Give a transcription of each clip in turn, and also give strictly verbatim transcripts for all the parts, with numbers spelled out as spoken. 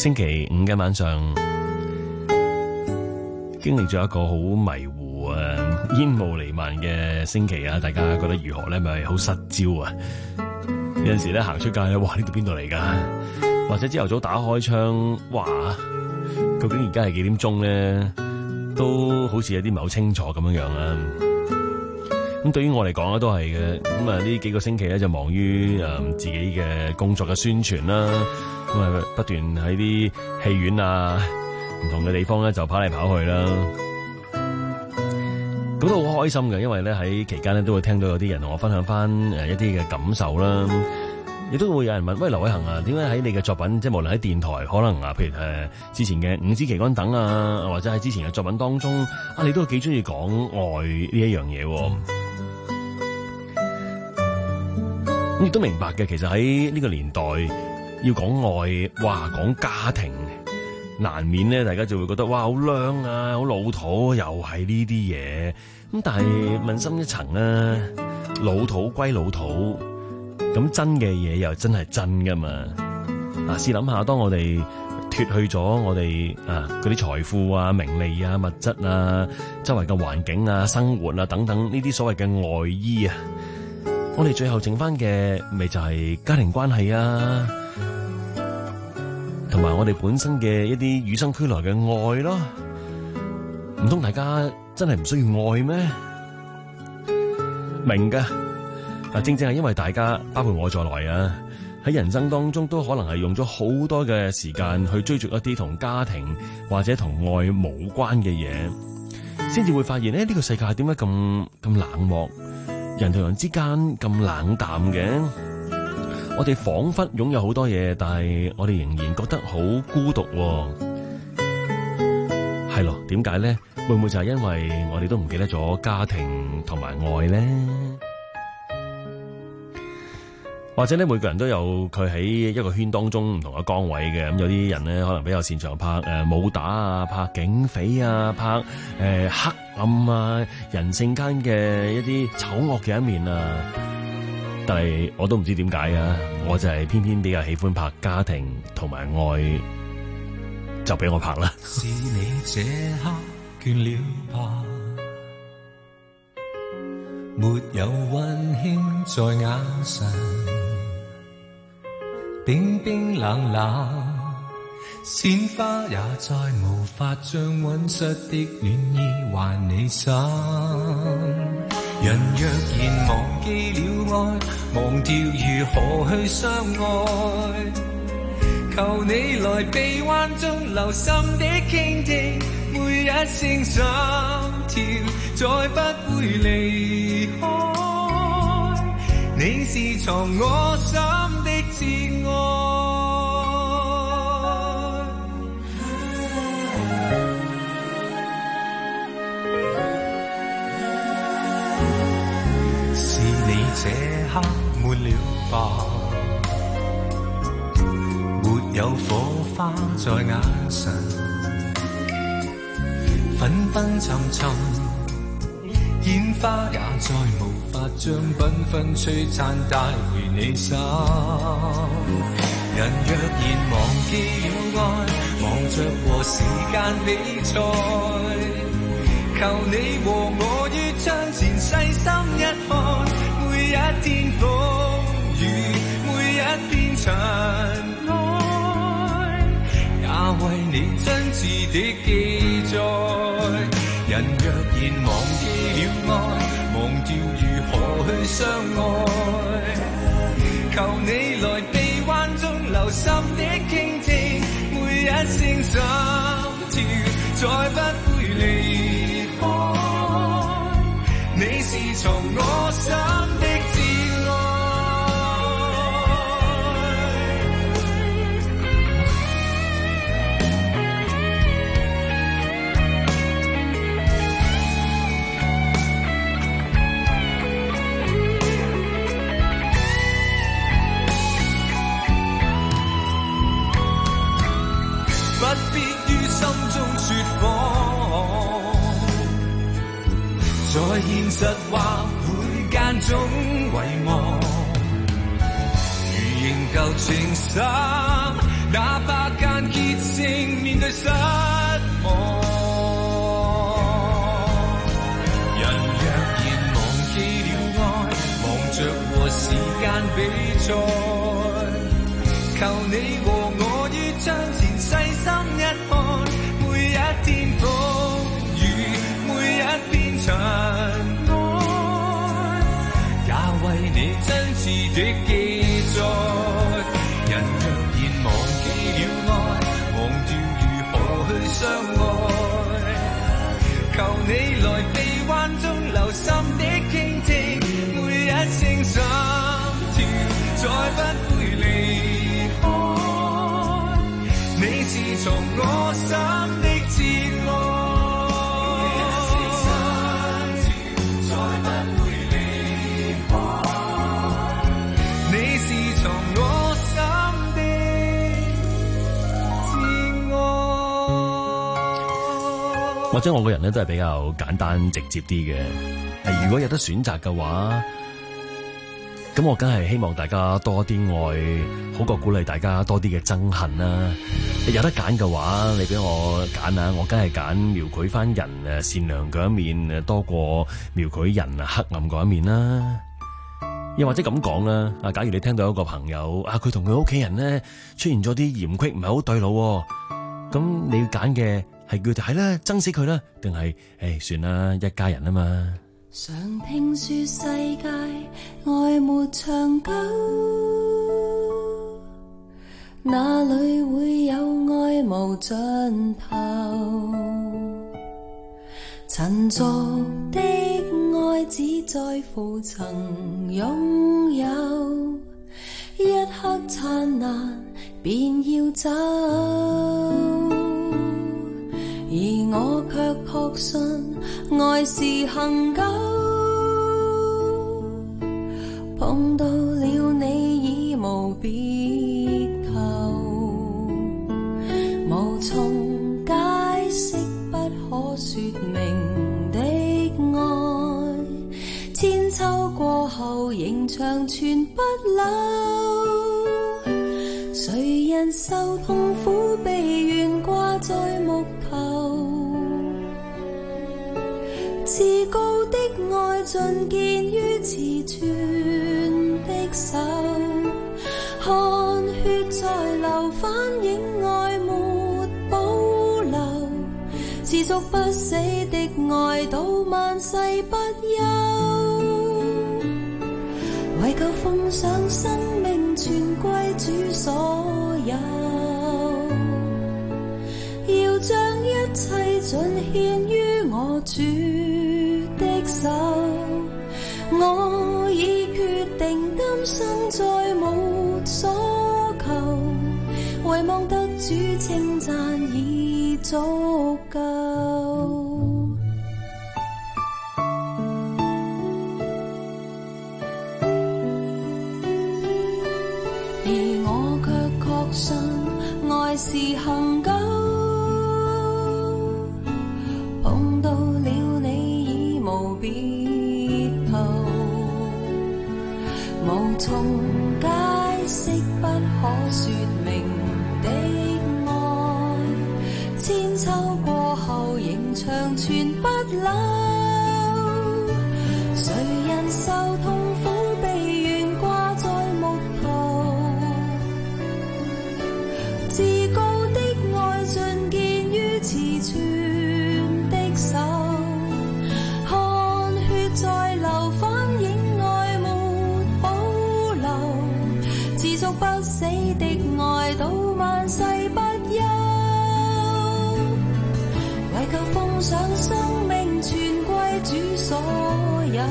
星期五嘅晚上，經歷咗一個好迷糊啊、煙霧彌漫嘅星期啊，大家覺得如何咧？咪好失焦啊！有陣時咧行出街咧，哇！呢度邊度嚟噶？或者朝頭早打開窗，哇！究竟而家係幾點鐘咧？都好似有啲唔係好清楚咁樣樣啊！咁對於我嚟講咧，都係嘅。咁啊，呢幾個星期咧就忙於誒、呃、自己嘅工作嘅宣傳啦。咁啊，不斷喺啲戲院啊、唔同嘅地方咧就跑嚟跑去啦。咁都好開心嘅，因為咧喺期間咧都會聽到有啲人同我分享翻誒一啲嘅感受啦。亦都會有人問：喂，劉偉恒啊，點解喺你嘅作品，即係無論喺電台，可能啊，譬如誒之前嘅五子棋杆等啊，或者喺之前嘅作品當中，啊，你都幾中意講愛呢一樣嘢。咁亦都明白嘅，其實喺呢個年代要講愛，哇，講家庭，難免咧，大家就會覺得哇，好娘啊，好老土，又係呢啲嘢。咁但係問深一層啊，老土歸老土，咁真嘅嘢又真係真噶嘛？啊，試諗下，當我哋脫去咗我哋啊嗰啲財富啊、名利啊、物質啊、周圍嘅環境啊、生活啊等等呢啲所謂嘅外衣啊，我哋最後剩翻嘅咪就係家庭關係啊，同埋我哋本身嘅一啲與生俱來嘅愛咯。唔通大家真係唔需要愛咩？明噶。啊，正正係因為大家，包括我在內啊，喺人生當中都可能係用咗好多嘅時間去追逐一啲同家庭或者同愛無關嘅嘢，先至會發現咧，呢個世界點解咁咁冷漠，人同人之間咁冷淡嘅？我哋仿佛擁有好多嘢，但係我哋仍然覺得好孤獨喎。係咯，點解咧？會唔會就係因為我哋都唔記得咗家庭同埋愛咧？或者咧，每個人都有佢喺一個圈當中唔同嘅崗位嘅。咁有啲人咧，可能比較擅長拍誒、呃、武打啊，拍警匪啊，拍誒、呃、黑暗啊，人性間嘅一啲醜惡嘅一面啊。但係我都唔知點解啊，我就係偏偏比較喜歡拍家庭同埋愛，就俾我拍啦。 是你這刻倦了吧？沒有溫馨在眼神，冰冰冷冷，鮮花也再無法將溫室的暖意還你心。人若然忘記了愛，忘掉如何去相愛，求你來臂彎中留心的傾聽每一聲心跳，再不會離開，你是藏我心的摯愛。是你這刻悶了吧？沒有火花在眼神，紛紛沉沉，煙花也再無法將繽紛璀璨帶回你心。人若然忘記了愛，忙着和時間比賽，求你和我於窗前細心一看，每一天風雨，每一片塵埃，也為你真摯的記載。人若然忘記了愛，忘掉如何去相愛，求你來臂彎中留心的傾聽每一聲心跳，再不會離開，你是從我心的摯愛。不必於心中說謊，在現實或會間中遺忘。如仍舊情深，哪怕間歇失望。人若然忘記了愛，忙着和時間比賽，求你和我於窗前細心一看，每一天風雨，每一片塵埃，也為你真摯的記載。人若然忘記了愛，忘掉如何去相愛，求你來臂彎中留心的傾聽，每一聲心跳再不會離開，你是從我心的摯愛。 或者我個人咧都係比較簡單直接啲嘅，係如果有得選擇嘅話，咁我梗係希望大家多啲愛，好過鼓勵大家多啲嘅憎恨啦。有得揀嘅話，你俾我揀啊，我梗係揀描繪翻人誒善良嗰一面誒多過描繪人黑暗嗰一面啦。又或者咁講啦，啊，假如你聽到一個朋友啊，佢同佢屋企人咧出現咗啲嫌隙，唔係好對路，咁你要揀嘅係叫睇啦，憎死佢啦，定係誒算啦，一家人啊嘛。 常聽說世界愛沒長久，哪裏會有愛無盡頭？塵俗的愛只在乎曾擁有，一刻燦爛便要走，而我卻確信愛是恆久，碰到了你已無別求，無從解釋不可說明的愛，千秋過後仍長存不朽，誰人受痛苦被懸掛在木頭，至高的愛盡見於慈存的手，汗血在流反映愛沒保留，持續不死的愛到萬世不休，為求奉上生命全歸主所有，要將一切盡獻於我主的手，我已決定今生再無所求，唯望得主稱讚已足夠。而我卻確信愛是恆久，碰到了你已無別頭，無從解釋不可說明的愛，千秋過後仍長存不朽，誰人受痛苦被懸掛在木頭，至高的愛盡見於慈存的手，汗血在流反映愛沒保留，持續不死的愛到萬世不休，為求奉上生命全歸主所有，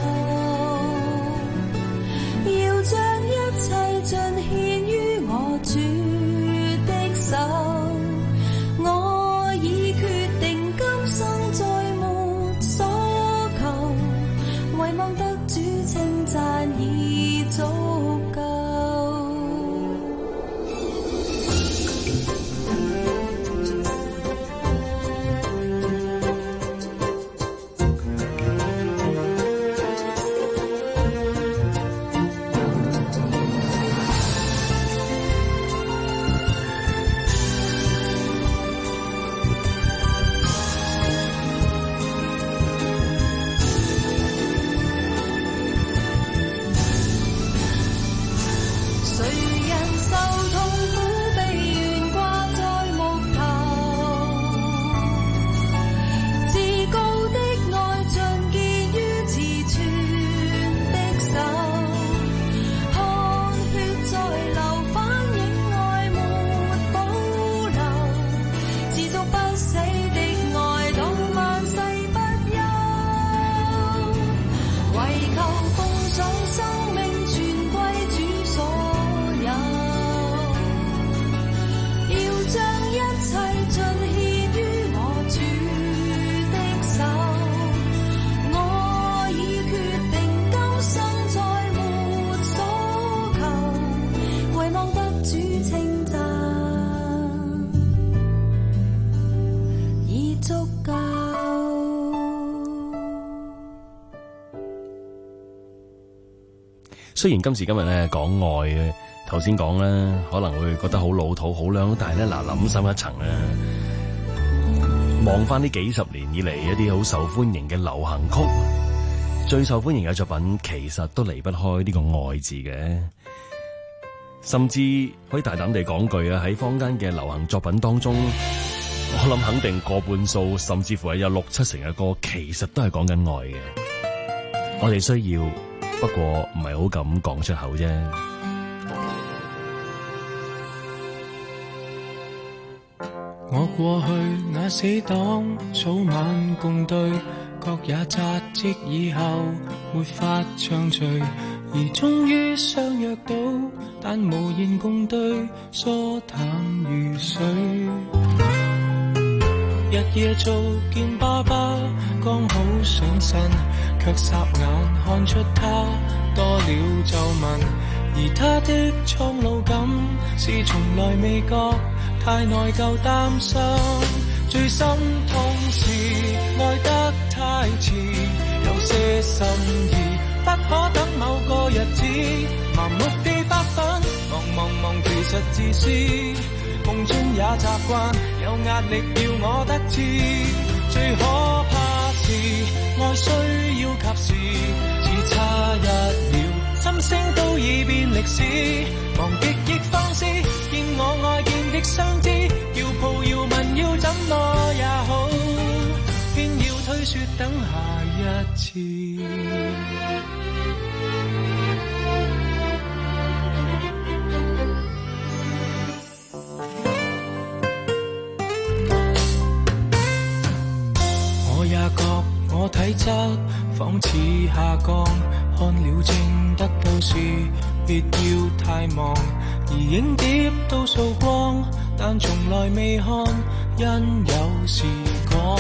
要將一切盡獻於我主的手，我已決定今生再沒所求，唯望得主稱讚已足夠。 主稱讚已足夠。 雖然今時今日咧講愛，頭先講咧可能會覺得好老土好靚，但係咧嗱諗深一層咧，望翻呢幾十年以嚟一啲好受歡迎嘅流行曲，最受歡迎嘅作品其實都離不開呢個愛字嘅，甚至可以大膽地講句啊，喺坊間嘅流行作品當中，我諗肯定過半數，甚至乎係有六七成嘅歌，其實都係講緊愛嘅。我哋需要，不過唔係好敢講出口啫。 我過去那死黨，早晚共對，各也扎職以後沒法暢聚，而終於相約到，但無言共對，疏淡如水。日夜做見爸爸，剛好上身，卻霎眼看出他多了皺紋，而他的蒼老感是從來未覺，太內疚擔心。最心痛是愛得太遲，有些心意不可等某個日子，盲目地發奮，忙忙忙其實自私，夢中也習慣有壓力要我得知，最可怕是愛需要及時，只差一秒心聲都已變歷史，忘極亦放肆，見我愛見的相知，要抱要問要怎麼也好，偏要推說等下一次。我也覺我體質仿似下降，看了症得到時別要太忙，而影碟都掃光，但從來未看，因有時講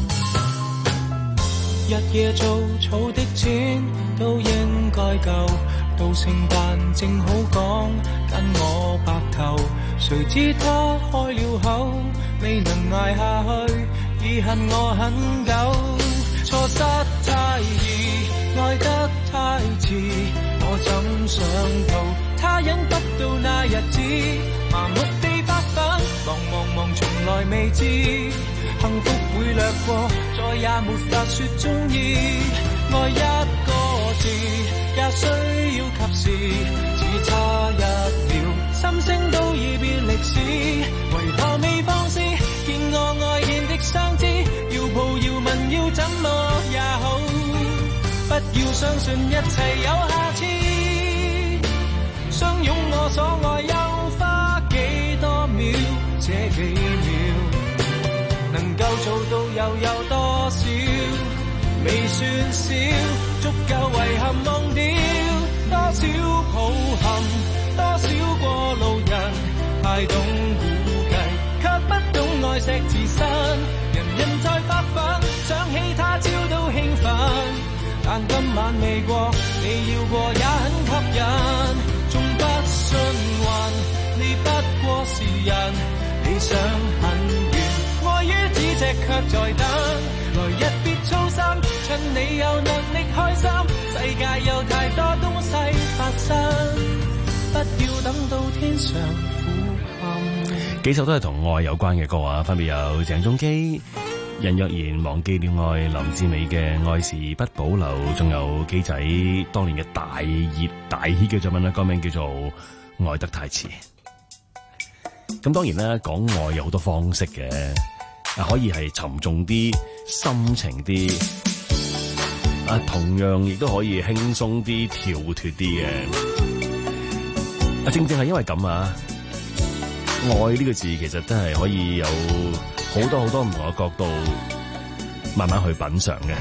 日夜做儲的錢都應該夠，到聖誕正好講跟我白頭，誰知他開了口未能捱下去，已恨我很久，錯失太易，愛得太遲，我怎想到他忍不到那日子，麻木地發奮，忙忙忙從來未知，幸福會掠過，再也沒法說中意，愛一個字也需要及時，只差一秒心聲都已變歷史，為何未放肆，見我愛見的相知，要抱要問要怎麼也好，不要相信一切有下次，相擁我所愛又花幾多秒，這幾秒能夠做到又有多少，未算少，足夠遺憾忘掉，多少抱憾，多少過路人，太懂估計，卻不懂愛惜自身，人人在發奮，想起他朝都興奮，但今晚未過，你要過也很吸引，縱不信運，你不過是人，理想很遠，愛於咫尺卻在等，來日別操心，趁你有能力開心，世界有太多東西發生，不要等到天上苦暗。 幾首都係同愛有關嘅歌啊，分別有鄭中基、任若賢忘記了愛，林志美嘅愛是不保留，仲有基仔當年嘅大熱大 hit 嘅作品咧，歌名叫做愛得太遲。咁當然啦，講愛有好多方式嘅，可以係沉重啲、深情啲，啊，同樣亦都可以輕鬆啲、跳脫啲嘅。啊，正正係因為咁啊，愛呢個字其實真係可以有好多好多唔同嘅角度，慢慢去品嘗嘅。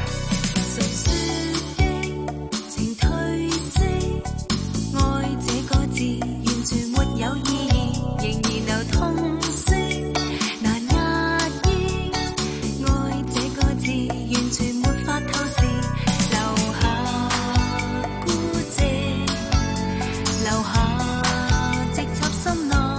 留下直插心內。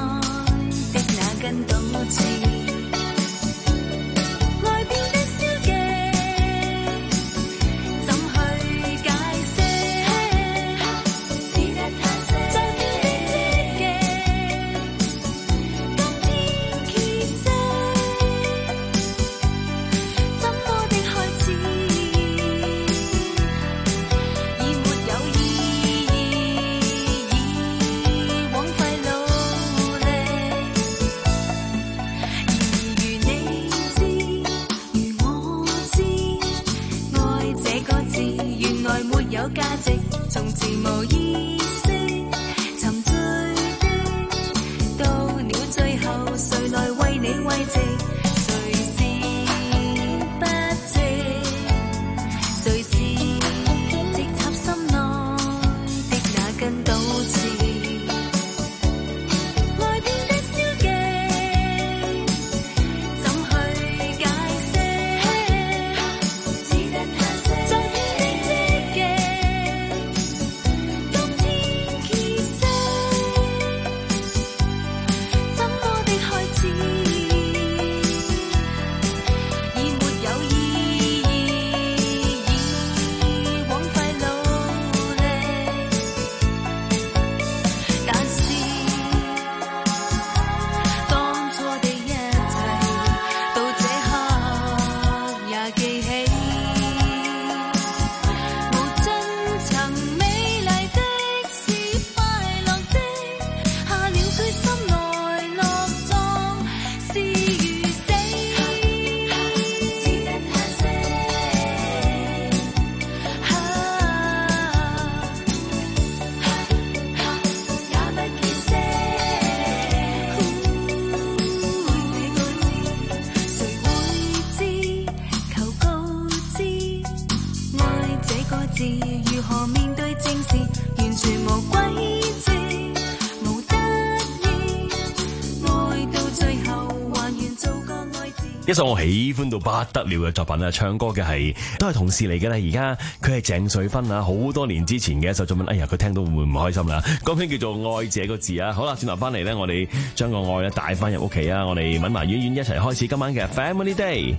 一首我喜歡到不得了嘅作品啊！唱歌嘅係都係同事嚟嘅啦，而家佢係鄭瑞芬啊，好多年之前嘅一首作品。哎呀，佢聽到會唔會唔開心啦？歌名叫做《愛》這個字啊！好啦，轉頭翻嚟咧，我哋將個愛咧帶翻入屋企啊！我哋搵埋婉婉一齊開始今晚嘅 Family Day。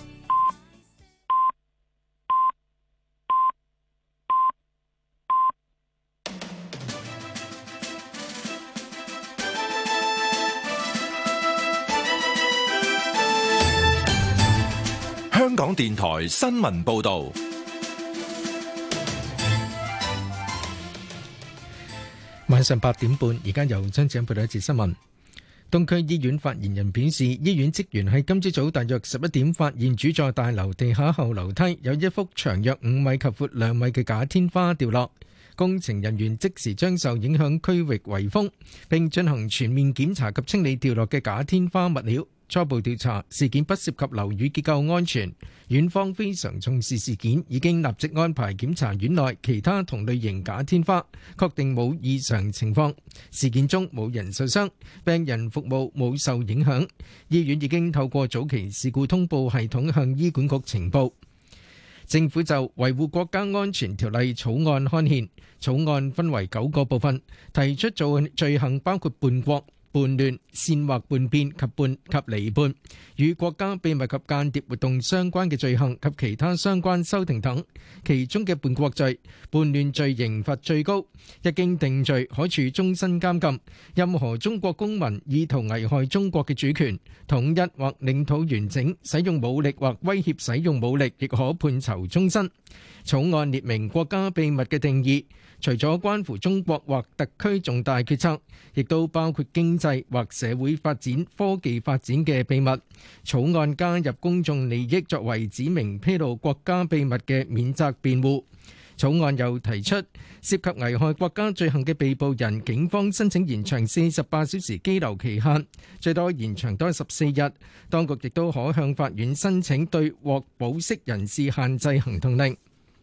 香港電台新聞報道， 晚上八點半，而家由張子欣報道一節新聞。東區醫院發言人表示，醫院職員喺今朝早大約十一點發現主座大樓地下後樓梯有一幅長約五米及闊兩米嘅假天花掉落，工程人員即時將受影響區域圍封，並進行全面檢查及清理掉落嘅假天花物料。初步調查，事件不涉及樓宇結構安全，院方非常重視事件，已經立即安排檢查院內其他同類型假天花，確定冇異常情況。事件中冇人受傷，病人服務冇受影響。醫院已經透過早期事故通報系統向醫管局呈報。政府就維護國家安全條例草案刊憲，草案分為九個部分，提出做罪行包括叛國、叛亂、煽惑叛變及叛及離叛，與國家秘密及間諜活動相關嘅罪行及其他相關修訂等。其中嘅叛國罪、叛亂罪刑罰最高，一經定罪可處終身監禁。任何中國公民意圖危害中國嘅主權、統一或領土完整，使用武力或威脅使用武力，亦可判囚終身。草案列明國家秘密嘅定義，除咗關乎中國或特區重大決策，亦都包括經濟或社會發展、科技發展嘅秘密。草案加入公眾利益作為指明披露國家秘密嘅免責辯護。草案又提出，涉及危害國家罪行嘅被捕人，警方申請延長四十八小時羈留期限，最多延長多十四日。當局亦都可向法院申請對獲保釋人士限制行動令。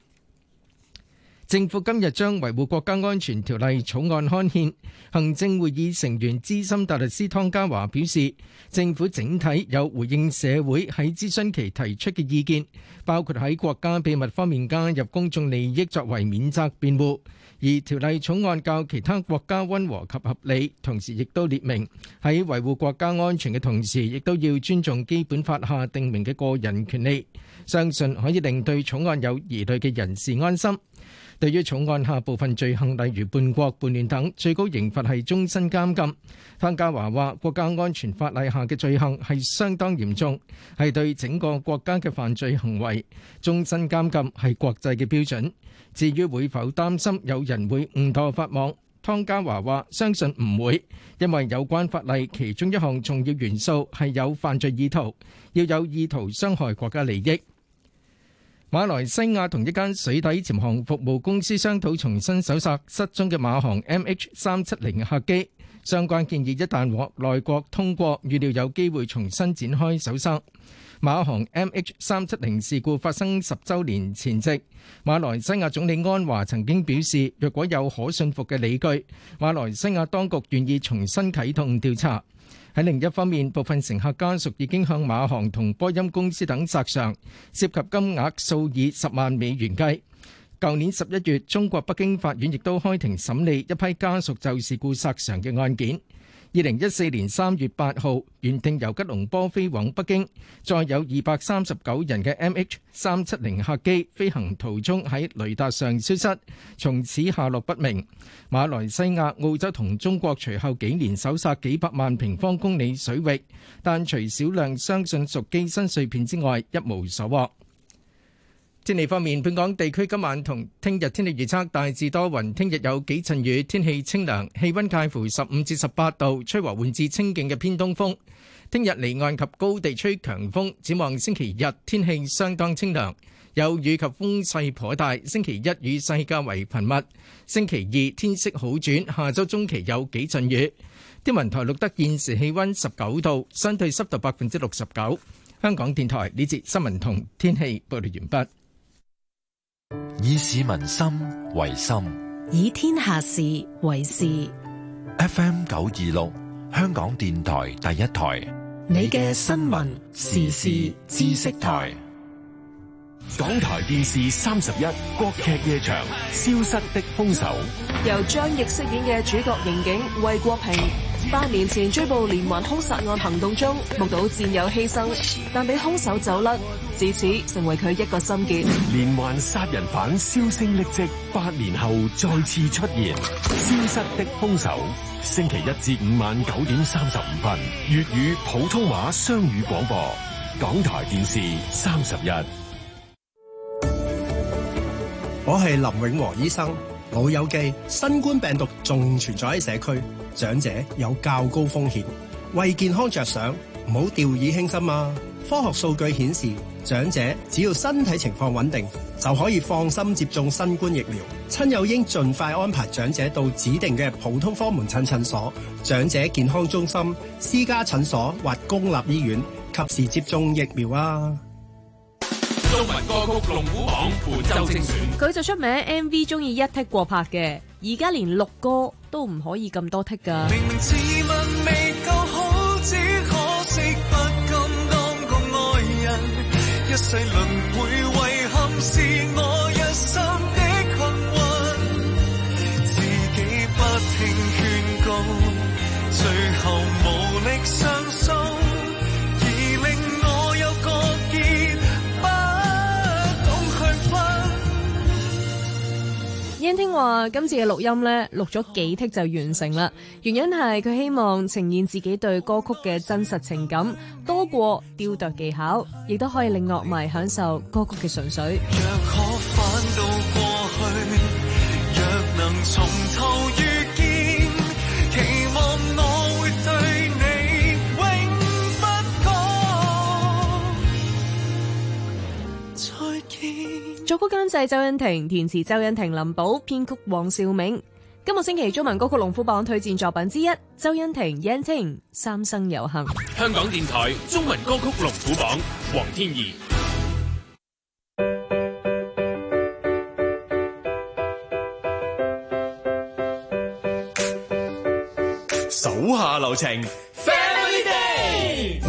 政府今日將維護國家安全條例草案刊憲，行政會議成員資深大律師湯家驊表示，政府整體有回應社會喺諮詢期提出嘅意見，包括喺國家秘密方面加入公眾利益作為免責辯護，而條例草案較其他國家溫和及合理，同時亦都列明喺維護國家安全嘅同時，亦都要尊重基本法下定明嘅個人權利，相信可以令對草案有疑慮嘅人士安心。對於草案下部分罪行，例如叛國、叛亂等，最高刑罰係終身監禁。湯家驊話：國家安全法例下嘅罪行係相當嚴重，係對整個國家嘅犯罪行為，終身監禁係國際嘅標準。至於會否擔心有人會誤墮法網，湯家驊話：相信唔會，因為有關法例其中一項重要元素係有犯罪意圖，要有意圖傷害國家利益。馬來西亞同一間水底潛航服務公司商討重新搜索失蹤嘅馬航 M H 三七零客機，相關建議一旦獲內閣通過，預料有機會重新展開搜索。馬航 M H 三七零事故發生十週年前夕，馬來西亞總理安華曾經表示，若果有可信服嘅理據，馬來西亞當局願意重新啟動調查。喺另一方面，部分乘客家屬已經向馬航同波音公司等索償，涉及金額數以十萬美元計。舊年十一月，中國北京法院亦都開庭審理一批家屬就事故索償嘅案件。二零一四年三月八號，原定由吉隆坡飛往北京，載有二百三十九人嘅 M H 三七零客機飛行途中喺雷達上消失，從此下落不明。馬來西亞、澳洲同中國隨後幾年搜索幾百萬平方公里水域，但除少量相信屬機身碎片之外，一無所獲。天氣方面，本港地區今晚同聽日天氣預測大致多雲，聽日有幾陣雨，天氣清涼，氣溫介乎十五至十八度，吹和緩至清勁嘅偏東風。聽日離岸及高地吹強風，展望星期日天氣相當清涼，有雨及風勢頗大。星期一雨勢較為頻密，星期二天色好轉，下周中期有幾陣雨。天文台錄得現時氣溫十九度，相對濕度百分之六十九。香港電台呢節新聞同天氣報道完畢。 以市民心為心， 以天下事為事。 F M 九二六，香港電台第一台， 你嘅新聞時事知識台。 港台電視三十一國劇夜場《消失的兇手》， 由張譯飾演嘅主角刑警魏國平，八年前追捕連環兇殺案行動中，目睹戰友犧牲，但俾兇手走甩，自此成為佢一個心結。 連環殺人犯銷聲匿跡，八年後再次出現，《消失的兇手》。星期一至五晚九點三十五分，粵語普通話雙語廣播，港台電視三十一。 我係林永和醫生。老友記，新冠病毒仲存在喺社區，長者有較高風險。為健康着想，唔好掉以輕心啊！科學數據顯示，長者只要身體情況穩定，就可以放心接種新冠疫苗。親友應盡快安排長者到指定嘅普通科門診診所、長者健康中心、私家診所或公立醫院，及時接種疫苗啊！ 中文歌曲龍虎榜本周精選， 佢就出名 M V 中意一剔過拍嘅，而家連錄歌都唔可以咁多剔㗎。 明明自問未夠好，只可惜不甘當個愛人，一世輪迴遺憾是我一生的幸運，自己不聽勸告，最後無力上訴，而令我有個結。 燕聽話今次嘅錄音呢，錄咗幾剔就完成啦，原因係佢希望呈現自己對歌曲嘅真實情感，多過雕琢技巧，亦都可以令樂迷享受歌曲嘅純粹。 若可返到過去，若能從頭遇見，期望我會對你永不講再見。 作曲監製周欣婷，填詞周欣婷、林寶，編曲黃兆銘。今個星期中文歌曲龍虎榜推薦作品之一，周欣婷、燕婷《三生有幸》。 香港電台中文歌曲龍虎榜，黃天怡。 手下留情 Family Day。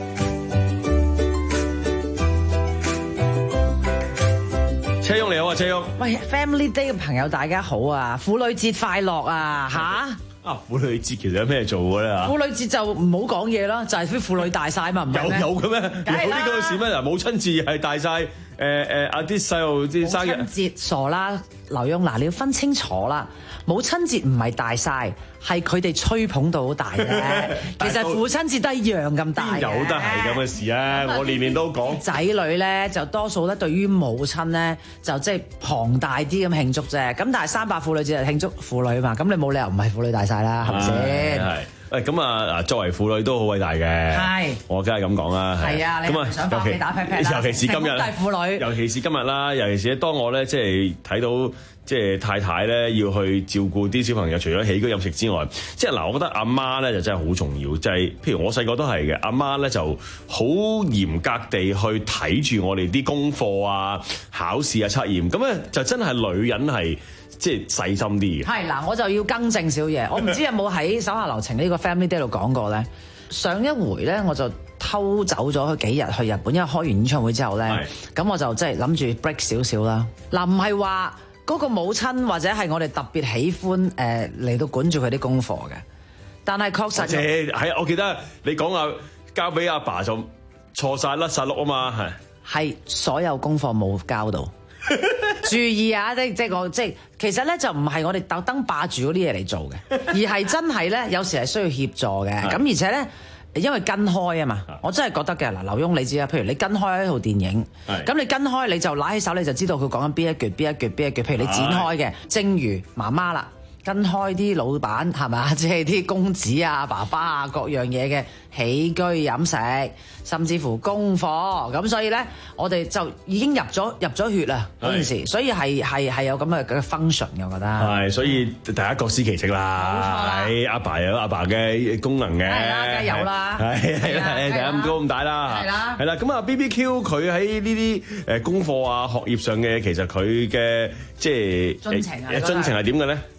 車翁你好啊，車翁。 喂 ，Family Day 嘅朋友大家好啊，婦女節快樂啊吓！ 啊，婦女節其實有咩做嘅咧嚇？ 婦女節就唔好講嘢啦，就係啲婦女大晒嘛，唔係咩？ 有有嘅咩？有呢個事咩？嗱，母親節係大晒，誒誒啊啲細路啲生日。 母親節傻啦，劉墉嗱，你要分清楚啦。母親節唔係大晒，係佢哋吹捧到好大嘅。其實父親節都一樣咁大嘅。 有得係咁嘅事啊！我年年都講。 仔女咧就多數咧對於母親咧就即係龐大啲咁慶祝啫。咁但係三八婦女節就慶祝婦女嘛，咁你冇理由唔係婦女大晒啦，係咪先？ 係。誒咁啊！嗱，作為婦女都好偉大嘅，係我梗係咁講啦。 係啊，你唔想翻屋企打 pat pat 啦？ 尤其是今日， 係婦女， 尤其是今日啦，尤其是當我咧即係睇到即係太太咧要去照顧啲小朋友，除咗起居飲食之外，即係嗱，我覺得阿媽咧就真係好重要。就係譬如我細個都係嘅，阿媽咧就好嚴格地去睇住我哋啲功課啊、考試啊、測驗，咁咧就真係女人係。即係細心啲嘅。係嗱， 我就要更正少嘢。我唔知有冇喺手下留情呢個 Family Day 度講過咧。上一回咧，我就偷走咗佢幾日去日本，因為開完演唱會之後咧，咁我就即係諗住 break 少少啦。嗱，唔係話嗰個母親或者係我哋特別喜歡誒嚟、呃、到管住佢啲功課嘅，但係確實係係，我記得你講啊，交俾阿爸就錯晒甩晒碌啊嘛，係係所有功課冇交到。注意啊！即即我即其實咧就唔係我哋特登霸住嗰啲嘢嚟做嘅，而係真係咧有時係需要協助嘅。咁而且咧，因為跟開啊嘛，我真係覺得嘅嗱，劉墉你知啊，譬如你跟開一套電影，咁你跟開你就揦起手你就知道佢講緊邊一橛、邊一橛、邊一橛。譬如你剪開嘅，正如媽媽啦，跟開啲老闆係咪，即係啲公子啊、爸爸啊各樣嘢嘅起居飲食。甚至乎功課，咁所以咧，我哋就已經入咗入咗血啦嗰件事，所以係係係有咁嘅嘅 function 嘅，我覺得係，所以大家各司其職啦。係阿爸有阿爸嘅功能嘅， 係啦，梗係有啦， 係係啦，大家咁高咁大啦，係啦，係啦。咁啊 B B Q 佢喺呢啲誒功課啊、學業上嘅，其實佢嘅即係進程啊， 進程係點嘅咧？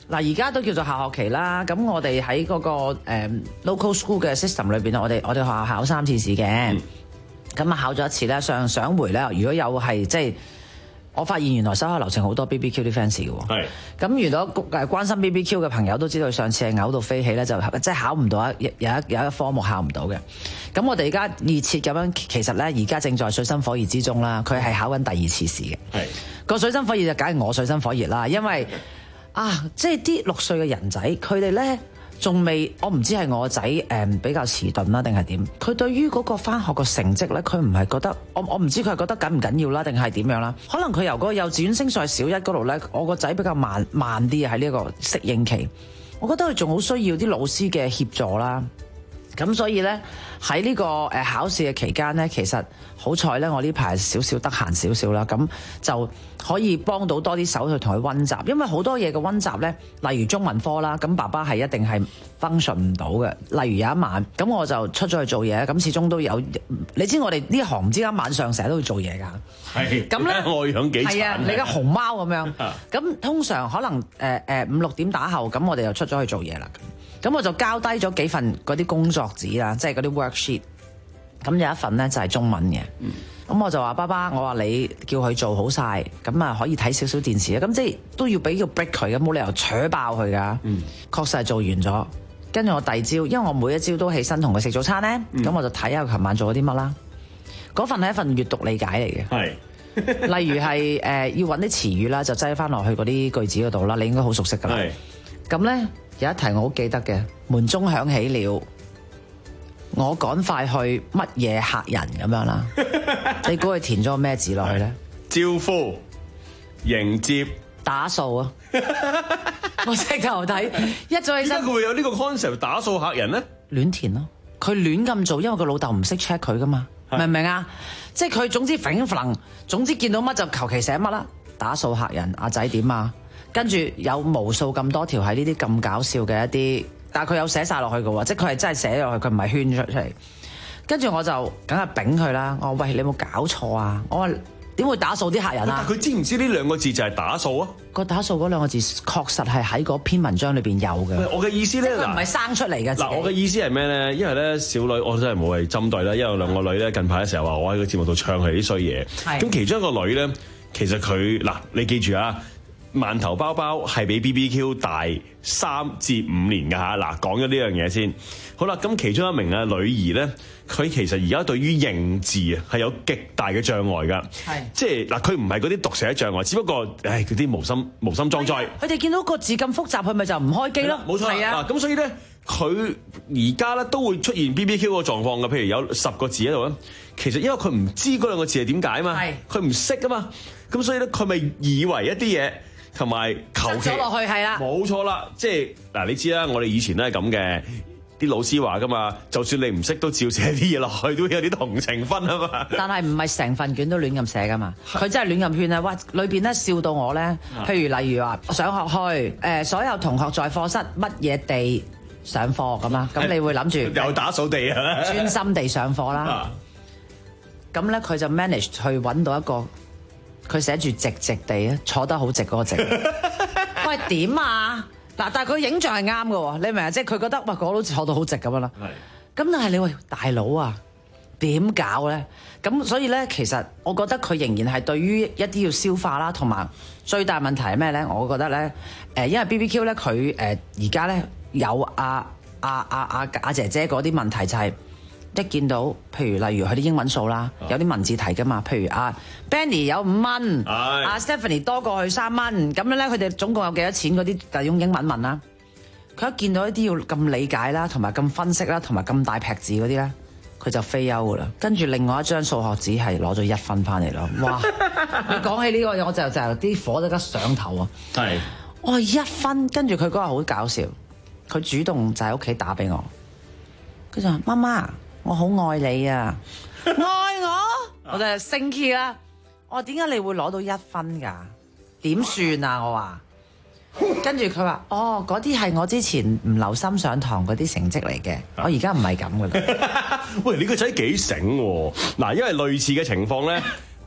嗱，而家都叫做下學期啦。咁我哋喺嗰個、呃、local school 嘅 system 裏邊，我哋我哋學校考三次試嘅。咁啊、嗯、考咗一次咧，上上回咧，如果有係即係。我發現原來收考流程好多 B B Q 啲 fans 嘅喎，係咁如果誒關心 B B Q 嘅朋友都知道，上次係嘔到飛起咧，就即係考唔到一有一有一科目考唔到嘅。咁我哋而家熱切咁樣，其實咧而家正在水深火熱之中啦。佢係考緊第二次試嘅，係個水深火熱就梗係我水深火熱啦，因為啊，即係啲六歲嘅人仔，佢哋咧。仲未，我唔知係我個仔誒比較遲鈍啦，定係點？佢對於嗰個返學個成績咧，佢唔係覺得，我我唔知佢係覺得緊唔緊要啦，定係點樣啦？可能佢由嗰個幼稚園升上去小一嗰度咧，我個仔比較慢慢啲喺呢個適應期，我覺得佢仲好需要啲老師嘅協助啦。咁所以咧喺呢個誒考試嘅期間咧，其實好彩咧，我呢排少少得閒少少啦，咁就可以幫到多啲手去同佢溫習，因為好多嘢嘅溫習咧，例如中文科啦，咁爸爸係一定係 function 唔到嘅。例如有一晚，咁我就出咗去做嘢，咁始終都有，你知我哋呢行唔知間晚上成日都要做嘢㗎。係。咁咧， 我養幾慘。係啊， 你嘅熊貓咁樣。咁通常可能誒誒五六點打後，咁我哋就出咗去做嘢啦。咁我就交低咗幾份嗰啲工作紙啦，即係嗰啲 worksheet。咁有一份咧就係中文嘅。咁、嗯、我就話爸爸，我話你叫佢做好晒，咁啊可以睇少少電視啊。咁即係都要俾個 break 佢，咁冇理由扯爆佢㗎。嗯，確實係做完咗。跟住我第二朝，因為我每一朝都起身同佢食早餐咧，咁、嗯、我就睇下佢琴晚做咗啲乜啦。嗰份係一份閱讀理解嚟嘅。係。例如係誒、呃、要揾啲詞語啦，就擠翻落去嗰啲句子嗰度啦。你應該好熟悉㗎啦。係。咁咧。有一題我好記得嘅，門鐘響起了，我趕快去乜嘢客人咁樣啦。你估佢填咗個咩字落去咧？ 招呼、迎接、 打掃啊！我直頭睇一早起身，點解佢會有呢個 concept 打掃客人咧？ 亂填咯，佢亂咁做，因為個老豆唔識 check 佢噶嘛，明唔明啊？即係佢總之揈揈，總之見到乜就求其寫乜啦。打掃客人，阿仔點啊？跟住有無數咁多條喺呢啲咁搞笑嘅一啲，但係佢有寫晒落去嘅喎，即係佢係真係寫落去，佢唔係圈出出嚟。跟住我就梗係丙佢啦，我話喂，你有冇搞錯啊？我話點會打掃啲客人啊？ 佢知唔知呢兩個字就係打掃啊？ 個打掃嗰兩個字確實係喺嗰篇文章裏邊有嘅。 我嘅意思咧， 佢唔係生出嚟嘅。 嗱，我嘅意思係咩咧？因為咧，小女我真係冇係針對啦，因為兩個女咧近排成日話我喺個節目度唱佢啲衰嘢。咁是其中一個女咧，其實佢嗱，你記住啊。饅頭包包係比 B B Q 大三至五年㗎嚇，嗱講咗呢樣嘢先。好啦，咁其中一名啊女兒咧，佢其實而家對於認字啊係有極大嘅障礙㗎，係是即係嗱佢唔係嗰啲讀寫障礙，只不過唉嗰啲無心無心裝載。 佢哋見到個字咁複雜，佢咪就唔開機咯？冇錯，係啊。嗱咁所以咧，佢而家咧都會出現 B B Q 個狀況㗎，譬如有十個字喺度咧，其實因為佢唔知嗰兩個字係點解啊嘛，係佢唔識啊嘛，咁所以咧佢咪以為一啲嘢。同埋求其落去係啦， 冇錯啦，即係嗱，你知啦，我哋以前都係咁嘅，啲老師話噶嘛，就算你唔識都照寫啲嘢落去，都有啲同情分啊嘛。 但係唔係成份卷都亂咁寫噶嘛，佢真係亂咁圈啊！哇，裏邊咧笑到我咧，譬如例如話上學去，誒所有同學在課室乜嘢地上課咁啦，咁你會諗住又打掃地啊， 專心地上課啦。咁咧佢就 manage 去揾到一個。佢寫住直直地啊，坐得好直嗰個直。喂，點啊？嗱，但係佢影像係啱嘅喎，你明唔明啊？即係佢覺得喂，嗰度坐到好直咁樣啦。係。咁但係你喂大佬啊，點搞咧？咁所以咧，其實我覺得佢仍然係對於一啲要消化啦，同埋最大問題係咩咧？我覺得咧，誒，因為 B B Q 咧，佢誒而家咧有阿阿阿阿阿姐姐嗰啲問題就係、是。一見到，譬如例如佢啲英文數啦，有啲文字題噶嘛，譬如阿 Benny 有五蚊，阿 Stephanie 多過佢三蚊，咁樣咧佢哋總共有幾多錢嗰啲就用英文問啦。佢一見到一啲要咁理解啦，同埋咁分析啦，同埋咁大撇字嗰啲咧，佢就飛優噶啦。跟住另外一張數學紙係攞咗一分翻嚟咯。哇！你講起呢個嘢，我就就啲火都得上頭啊。係，我話一分，跟住佢嗰日好搞笑，佢主動就喺屋企打俾我，佢就話媽媽。我好愛你啊，愛我，我就升 key 啦。我話點解你會攞到一分㗎？點算啊？我話，跟住佢話：哦，嗰啲係我之前唔留心上堂嗰啲成績嚟嘅。我而家唔係咁㗎啦。 喂，你個仔幾醒喎？嗱，因為類似嘅情況咧。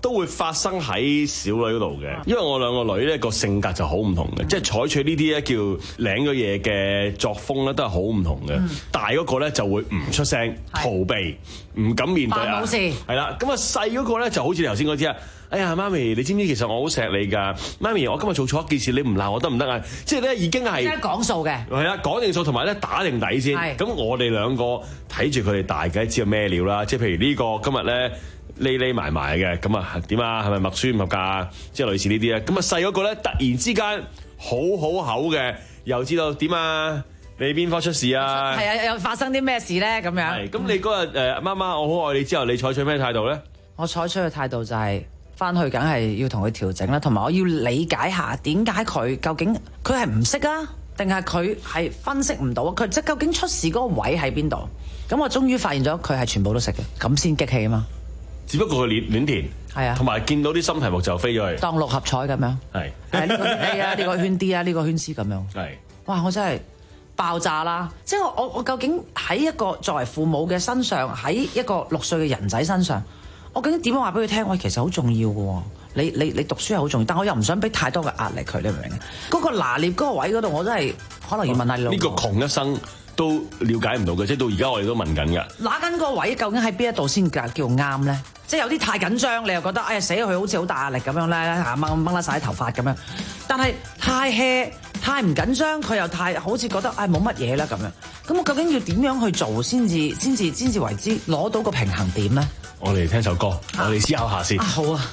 都會發生喺小女嗰度嘅，因為我兩個女咧個性格就好唔同嘅，即係採取呢啲咧叫領咗嘢嘅作風咧都係好唔同嘅。大嗰個咧就會唔出聲，逃避，唔敢面對啊。 冇事。係啦，咁啊細嗰個咧就好似你頭先嗰啲啊。哎呀，媽咪，你知唔知其實我好錫你㗎？媽咪，我今日做錯一件事，你唔鬧我得唔得啊？即係咧已經係即係講數嘅， 係啦，講定數同埋咧打定底先。咁我哋兩個睇住佢哋大嘅，知道咩料啦。即係譬如呢個今日咧匿匿埋埋嘅，咁啊點啊？係咪默書唔合格啊？即係類似呢啲咧。咁啊細嗰個咧突然之間好好口嘅，又知道點啊？你邊科出事啊？ 係啊，又發生啲咩事咧？咁樣。 係。咁你嗰日誒媽媽，我好愛你之後，你採取咩態度咧？ 我採取嘅態度就係、是。翻去梗係要同佢調整啦，同埋我要理解下點解佢究竟佢係唔識啊，定係佢係分析唔到啊？佢即係究竟出事嗰個位喺邊度？咁我終於發現咗佢係全部都識嘅，咁先激氣啊嘛！ 只不過佢亂亂填， 係啊， 同埋見到啲新題目就飛咗去， 當六合彩咁樣， 係誒呢個圈 A 啊，呢個圈 D 啊，呢個圈 C 咁樣， 係哇！我真係爆炸啦！即係我我我究竟喺一個作為父母嘅身上，喺一個六歲嘅人仔身上。我究竟點樣話俾佢聽？喂，其實好重要嘅喎，你你你讀書係好重要，但我又唔想俾太多嘅壓力佢，你明唔明？嗰、嗰個拿捏嗰個位嗰度，我真係可能要問下你老婆。 呢、哦呢個窮一生都了解唔到嘅，即係到而家我哋都問緊㗎。 拿緊個位究竟喺邊一度先叫叫啱咧？即係有啲太緊張，你又覺得哎呀死佢好似好大壓力咁樣咧，嚇掹掹甩曬啲頭髮咁樣。但係太 hea 太唔緊張，佢又太好似覺得哎冇乜嘢啦咁樣。咁我究竟要點樣去做先至先至先至為之攞到個平衡點咧？ 我哋聽首歌，我哋思考下先。 啊，好啊。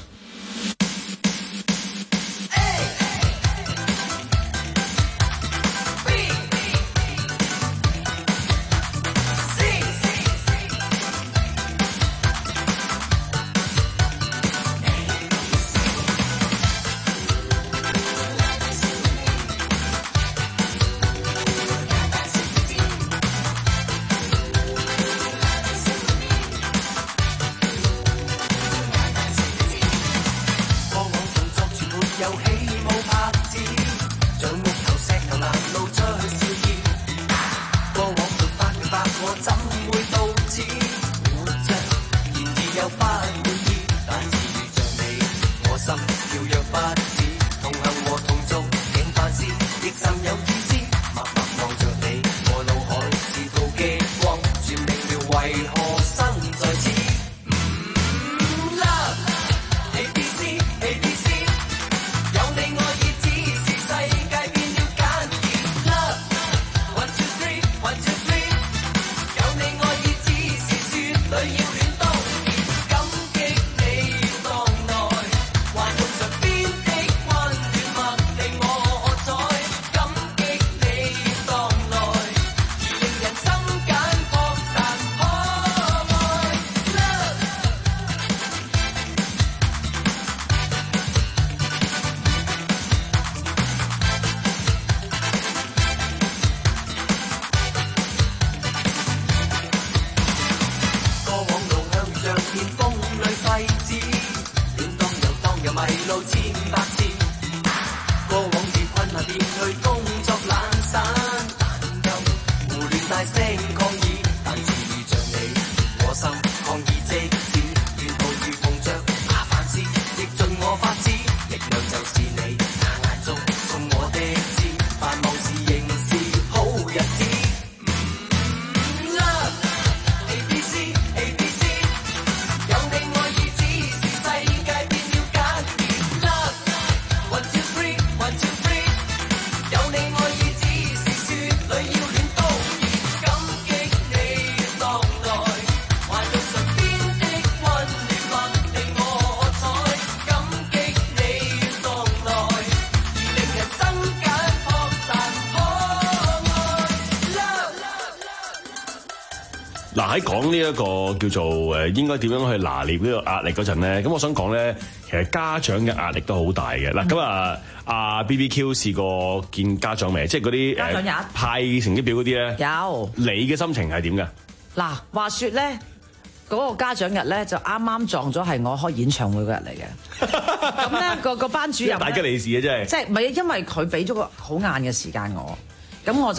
嗱喺講呢一個叫做誒應該點樣去拿捏呢個壓力嗰陣咧，咁我想講咧，其實家長嘅壓力都好大嘅。嗱、嗯，咁啊，阿 B B Q 試過見家長未？即係嗰啲家長日派成績表嗰啲咧。 有。 你嘅心情係點㗎？ 嗱，話說咧，嗰、嗰個家長日咧就啱啱撞咗係我開演唱會嗰日嚟嘅。咁咧個個班主任大吉利是嘅真係。 即係唔係因為佢俾咗個好晏嘅時間我，咁我就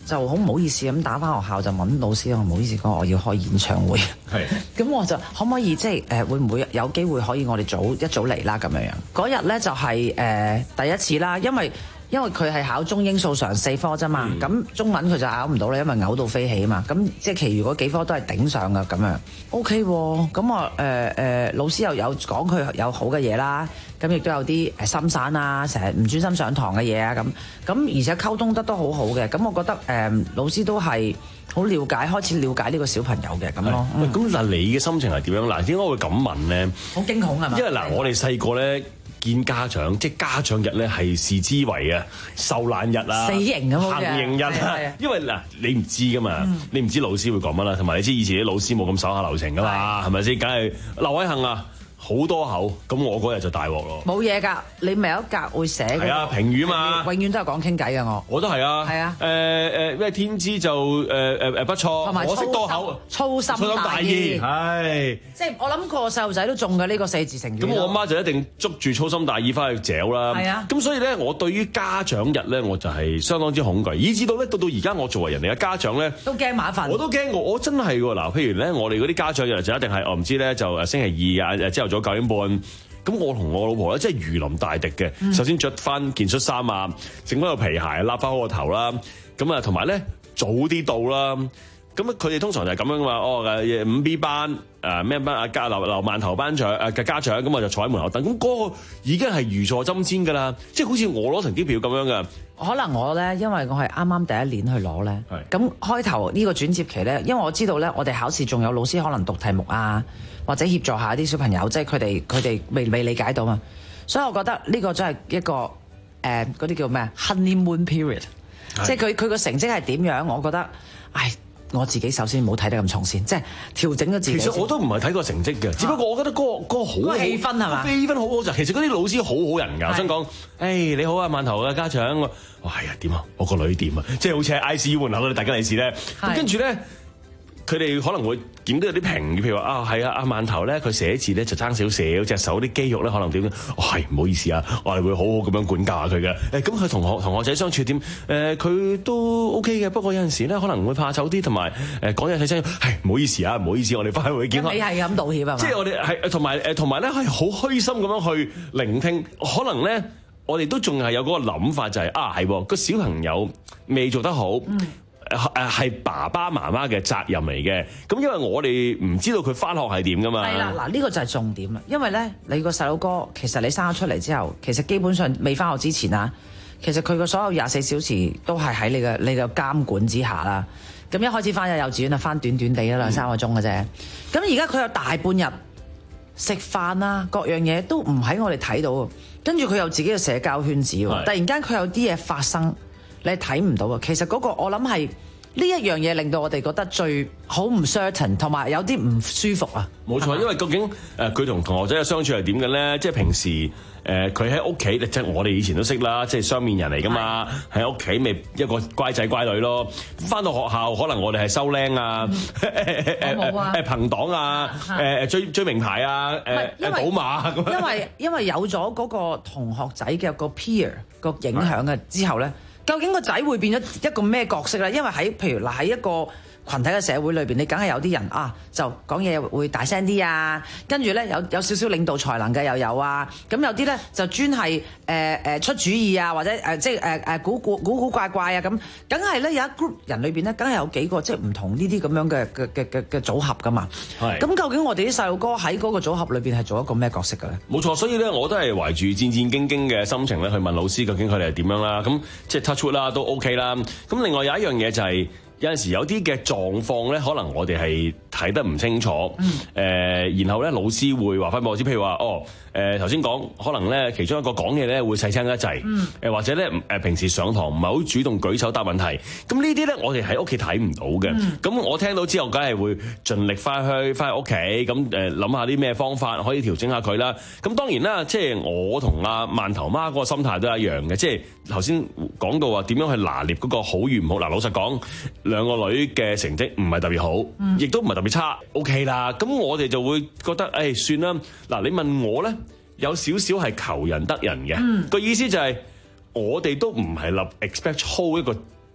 就好唔好意思咁打翻學校就問老師，我唔好意思講我要開演唱會。 係。 咁我就可唔可以即係誒會唔會有機會可以我哋早一早嚟啦咁樣樣？嗰日咧就係、是、誒、呃、第一次啦，因為因為佢係考中英數常四科啫嘛，咁、嗯、中文佢就考唔到啦，因為嘔到飛起啊嘛，咁即係其餘嗰幾科都係頂上噶咁樣。O K 喎，咁我誒誒老師又有講佢有好嘅嘢啦，咁亦都有啲誒心散啊，成日唔專心上堂嘅嘢啊咁，咁而且溝通得都好好嘅，咁我覺得誒、呃、老師都係好了解，開始了解呢個小朋友嘅咁咯。 咁嗱、嗯，你嘅心情係點樣？嗱，點解會咁問咧？ 好驚恐係嘛？ 因為嗱，我哋細個咧。見家長，即係家長日咧，係視之為啊受難日啊， 死刑咁行刑日啊。因為嗱，你唔知噶嘛，嗯、你唔知老師會講乜啦，同埋你知以前啲老師冇咁手下留情噶嘛，係咪先？梗係劉偉恒啊！好多口，咁我嗰日就大鑊咯。冇嘢㗎，你咪有一格會寫嘅。係啊，評語嘛，永遠都係講傾偈㗎我。我都係啊。係啊。誒誒咩天資就誒誒誒不錯，我識多口，粗心大意。係。即係我諗個細路仔都中嘅呢個四字成語。咁我阿媽就一定捉住粗心大意翻去嚼啦。係啊。咁所以咧，我對於家長日咧，我就係相當之恐懼，以至到咧到到而家我作為人哋嘅家長咧，都驚麻煩。我都驚我我真係喎嗱，譬如咧我哋嗰啲家長日就一定係我唔知咧就誒星期二啊誒朝頭早九點半，咁我同我老婆咧，即係如臨大敵嘅。嗯、首先着翻件恤衫啊，整翻個皮鞋，笠翻好個頭啦。咁啊，同埋咧早啲到啦。咁啊，佢哋通常就係咁樣噶嘛。哦，誒五 B 班誒咩班啊？家劉劉饅頭班長誒嘅家長，咁我就坐喺門口等。咁嗰個已經係如坐針氈噶啦，即係好似我攞成績表咁樣噶。可能我咧，因為我係啱啱第一年去攞咧，咁開頭呢個轉接期咧，因為我知道咧，我哋考試仲有老師可能讀題目啊。或者協助下啲小朋友，即係佢哋佢哋未未理解到嘛，所以我覺得呢個真係一個誒嗰啲叫咩 honeymoon period，即係佢佢個成績係點樣？我覺得，唉，我自己首先唔好睇得咁重先，即係調整咗自己。其實我都唔係睇個成績嘅，只不過我覺得嗰個嗰個好嗰個氣氛係嘛，氣氛好好就其實嗰啲老師好好人㗎。我想講，誒你好啊，饅頭嘅家長，我話係啊點啊，我個女點啊，即係好似喺 I C U 門口嗰啲大吉利是咧，咁跟住咧。佢哋可能會見到有啲評語，譬如話啊，係啊，阿饅頭咧，佢寫字咧就爭少少，隻手啲肌肉咧可能點樣？哦，係唔好意思啊，我係會好好咁樣管教下佢嘅。誒，咁佢同學同學仔相處點？誒、呃，佢都 OK 嘅，不過有陣時咧可能會怕醜啲，同埋誒講嘢細聲。係唔好意思啊，唔好意思，我哋翻去會見。你係咁道歉啊嘛？即係我哋係同埋誒，同埋咧係好虛心咁樣去聆聽。可能咧，我哋都仲係有嗰個諗法，就係、是、啊，係個小朋友未做得好。嗯誒係爸爸媽媽嘅責任嚟嘅，咁因為我哋唔知道佢返學係點㗎嘛。係啦，嗱呢個就係重點啦，因為咧你個細佬哥其實你生咗出嚟之後，其實基本上未返學之前啊，其實佢個所有廿四小時都係喺你嘅你嘅監管之下啦。咁一開始返咗幼稚園啊，返短短地一兩三個鐘嘅啫。咁而家佢有大半日食飯啊，各樣嘢都唔喺我哋睇到，跟住佢有自己嘅社交圈子喎。突然間佢有啲嘢發生。你睇唔到啊！其實嗰個我諗係呢一樣嘢令到我哋覺得最好唔 certain， 同埋有啲唔舒服啊！冇錯，因為究竟誒佢同同學仔嘅相處係點嘅咧？即係平時誒佢喺屋企，即係我哋以前都識啦，即係雙面人嚟噶嘛。喺屋企咪一個乖仔乖女咯，翻到學校可能我哋係收僆啊，誒誒朋黨啊，誒追追名牌啊，誒誒賭馬咁。因為因為有咗嗰個同學仔嘅個 peer 個影響嘅之後咧。究竟個仔會變咗一個咩角色咧？因為喺譬如嗱喺一個群體嘅社會裏邊，你梗係有啲人啊，就講嘢會大聲啲啊，跟住咧有有少少領導才能嘅又有啊，咁有啲咧就專係誒誒出主意啊，或者誒、呃、即係誒誒古古古古怪怪啊咁，梗係咧有一 group 人裏邊咧，梗係有幾個即係唔同呢啲咁樣嘅嘅嘅嘅嘅組合噶嘛。係。咁究竟我哋啲細路哥喺嗰個組合裏邊係做一個咩角色嘅咧？冇錯，所以咧我都係懷住戰戰兢兢嘅心情咧去問老師，究竟佢哋係點樣啦？咁即係 touch wood 啦，都 OK 啦。咁另外有一樣嘢就係、是。有陣時有啲嘅狀況咧，可能我哋係睇得唔清楚，誒、嗯呃，然後咧老師會話翻俾我知，譬如話，哦，誒頭先講，可能咧其中一個講嘢咧會細聲得滯，誒、嗯、或者咧誒平時上堂唔係好主動舉手答問題，咁呢啲咧我哋喺屋企睇唔到嘅，咁、嗯、我聽到之後，梗係會盡力翻去翻去屋企，咁誒諗下啲咩方法可以調整下佢啦。咁當然啦，即係我同阿饅頭媽嗰個心態都一樣嘅，即係頭先講到話點樣去拿捏嗰個好與唔好。嗱，老實講。兩個女嘅成績唔係特別好，亦都唔係特別差 ，OK 啦。咁我哋就會覺得，誒、哎、算啦。嗱，你問我咧，有少少係求人得人嘅，個、嗯、意思就係、是、我哋都唔係立 expect 操一個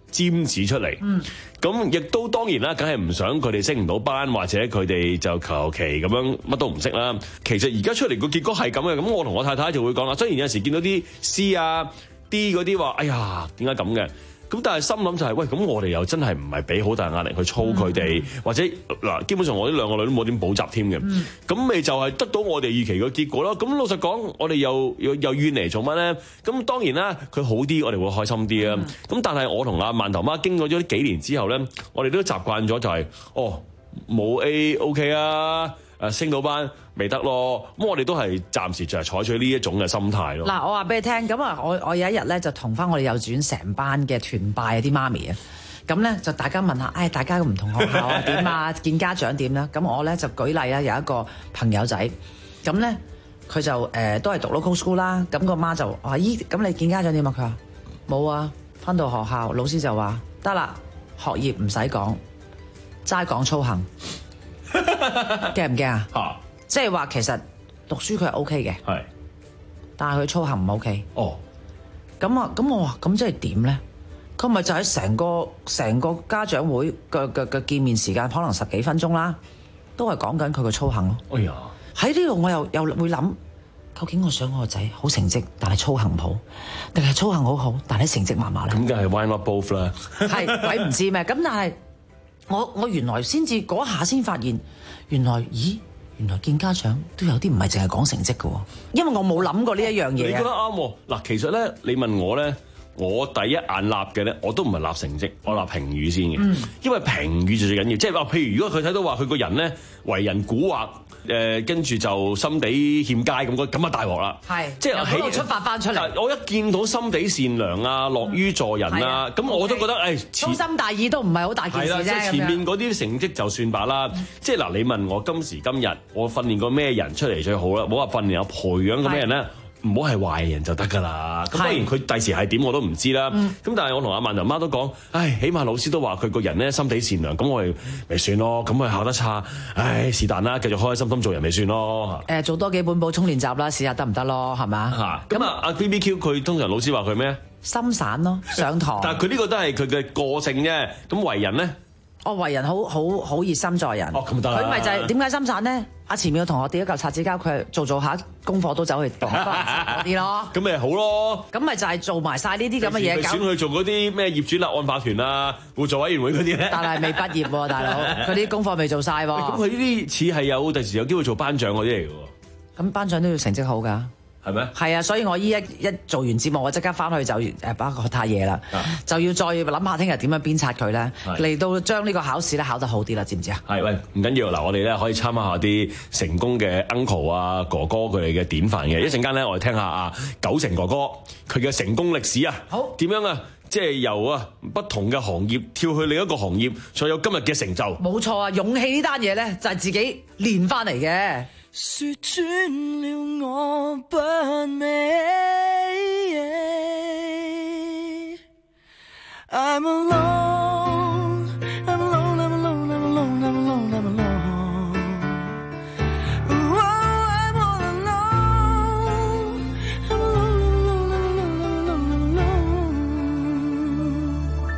尖子出嚟。咁亦都當然啦，梗係唔想佢哋升唔到班，或者佢哋就求其咁樣乜都唔識啦。其實而家出嚟個結果係咁嘅，咁我同我太太就會講啦。雖然有時見到啲 C 啊 D 嗰啲話，哎呀點解咁嘅？咁但係心諗就係、是、喂，咁我哋又真係唔係俾好大壓力去操佢哋，嗯、或者嗱，基本上我呢兩個女都冇點補習添嘅，咁咪、嗯、就係得到我哋預期嘅結果咯。咁老實講，我哋又又又怨嚟做乜咧？咁當然啦，佢好啲，我哋會開心啲啊。咁、嗯、但係我同阿饅頭媽經過咗幾年之後咧，我哋都習慣咗就係、是，哦冇 A OK 啊，誒升到班未得咯。咁我哋都係暫時就係採取呢一種嘅心態咯。 嗱，我話俾你聽，咁啊，我我有一日咧就同翻我哋幼稚園成班嘅團拜啲媽咪啊，咁咧就大家問下，誒、哎、大家唔同學校啊點啊，見家長點咧？咁我咧就舉例啦，有一個朋友仔，咁咧佢就誒、呃、都係讀 local school 啦，咁個媽就話咦，咁你見家長點啊？佢話冇啊，翻到學校老師就話得啦，學業唔使講，齋講操行。驚唔驚啊？嚇！即係話其實讀書佢係 O K 嘅，係，但係佢操行唔 O K。哦，咁啊，咁我話咁即係點咧？佢咪就喺成個成個家長會嘅嘅嘅見面時間，可能十幾分鐘啦，都係講緊佢嘅操行咯。哎呀！喺呢度我又又會諗，究竟我想我個仔好成績，但係操行唔好，定係操行好好，但係成績麻麻咧？咁梗係 why not both 啦？ 係鬼唔知咩？咁但係。我我原來先至嗰下先發現，原來咦，原來見家長都有啲唔係淨係講成績嘅喎，因為我冇諗過呢一樣嘢。 你覺得啱喎？嗱，其實咧，你問我咧，我第一眼立嘅咧，我都唔係立成績，我立評語先嘅，嗯、因為評語就最緊要。即係話，譬如如果佢睇到話佢個人咧為人蠱惑。誒跟住就心地欠佳咁，咁啊大鑊啦！係，即係喺度出發翻出嚟。我一見到心地善良啊，樂於助人啊，咁我都覺得誒， 忠心大意都唔係好大件事啫。 即係前面嗰啲成績就算罷啦。即係嗱，你問我今時今日我訓練過咩人出嚟最好啦？冇話訓練，我培養過咩人咧？唔好係壞人就得㗎啦。咁當然佢第時係點我都唔知啦。咁但係我同阿饅頭媽都講，唉，起碼老師都話佢個人咧心地善良，咁我哋咪算咯。咁佢考得差，唉，是但啦，繼續開開心心做人咪算咯。 誒，做多幾本補充練習啦，試下得唔得咯？係咪？ 嚇。咁啊，阿 B B Q 佢通常老師話佢咩？ 心散咯，上堂。 但係佢呢個都係佢嘅個性啫。咁為人咧？ 我為人好好好熱心助人。 哦，咁得啦。 佢咪就係點解心散咧？阿前面個同學跌咗嚿擦紙膠，佢做做下功課都走去讀嗰啲咯。咁咪好咯。 咁咪就係做埋晒呢啲咁嘅嘢。 佢選去做嗰啲咩業主立案法團啊、互助委員會嗰啲咧。 但係未畢業喎，大佬，佢啲功課未做晒喎。 咁佢呢啲似係有第時有機會做班長嗰啲嚟嘅喎。 咁班長都要成績好㗎。 係咩？ 係啊，所以我依一一做完節目，我即刻翻去就誒，包括太夜啦，啊、就要再諗下聽日點樣鞭策佢咧，嚟是到將呢個考試咧考得好啲啦，知唔知啊？係，喂，唔緊要嗱，我哋咧可以參考下啲成功嘅 uncle 啊、哥哥佢哋嘅典範嘅。一陣間咧，我哋聽下啊九成哥哥佢嘅成功歷史啊，好點樣啊？即係由啊不同嘅行業跳去另一個行業，才有今日嘅成就。冇錯啊，勇氣呢單嘢咧就係自己練翻嚟嘅。說穿了我不美 I'm alone I'm alone I'm alone I'm alone I'm alone I'm alone Oh I'm all alone I'm alone I'm alone I'm alone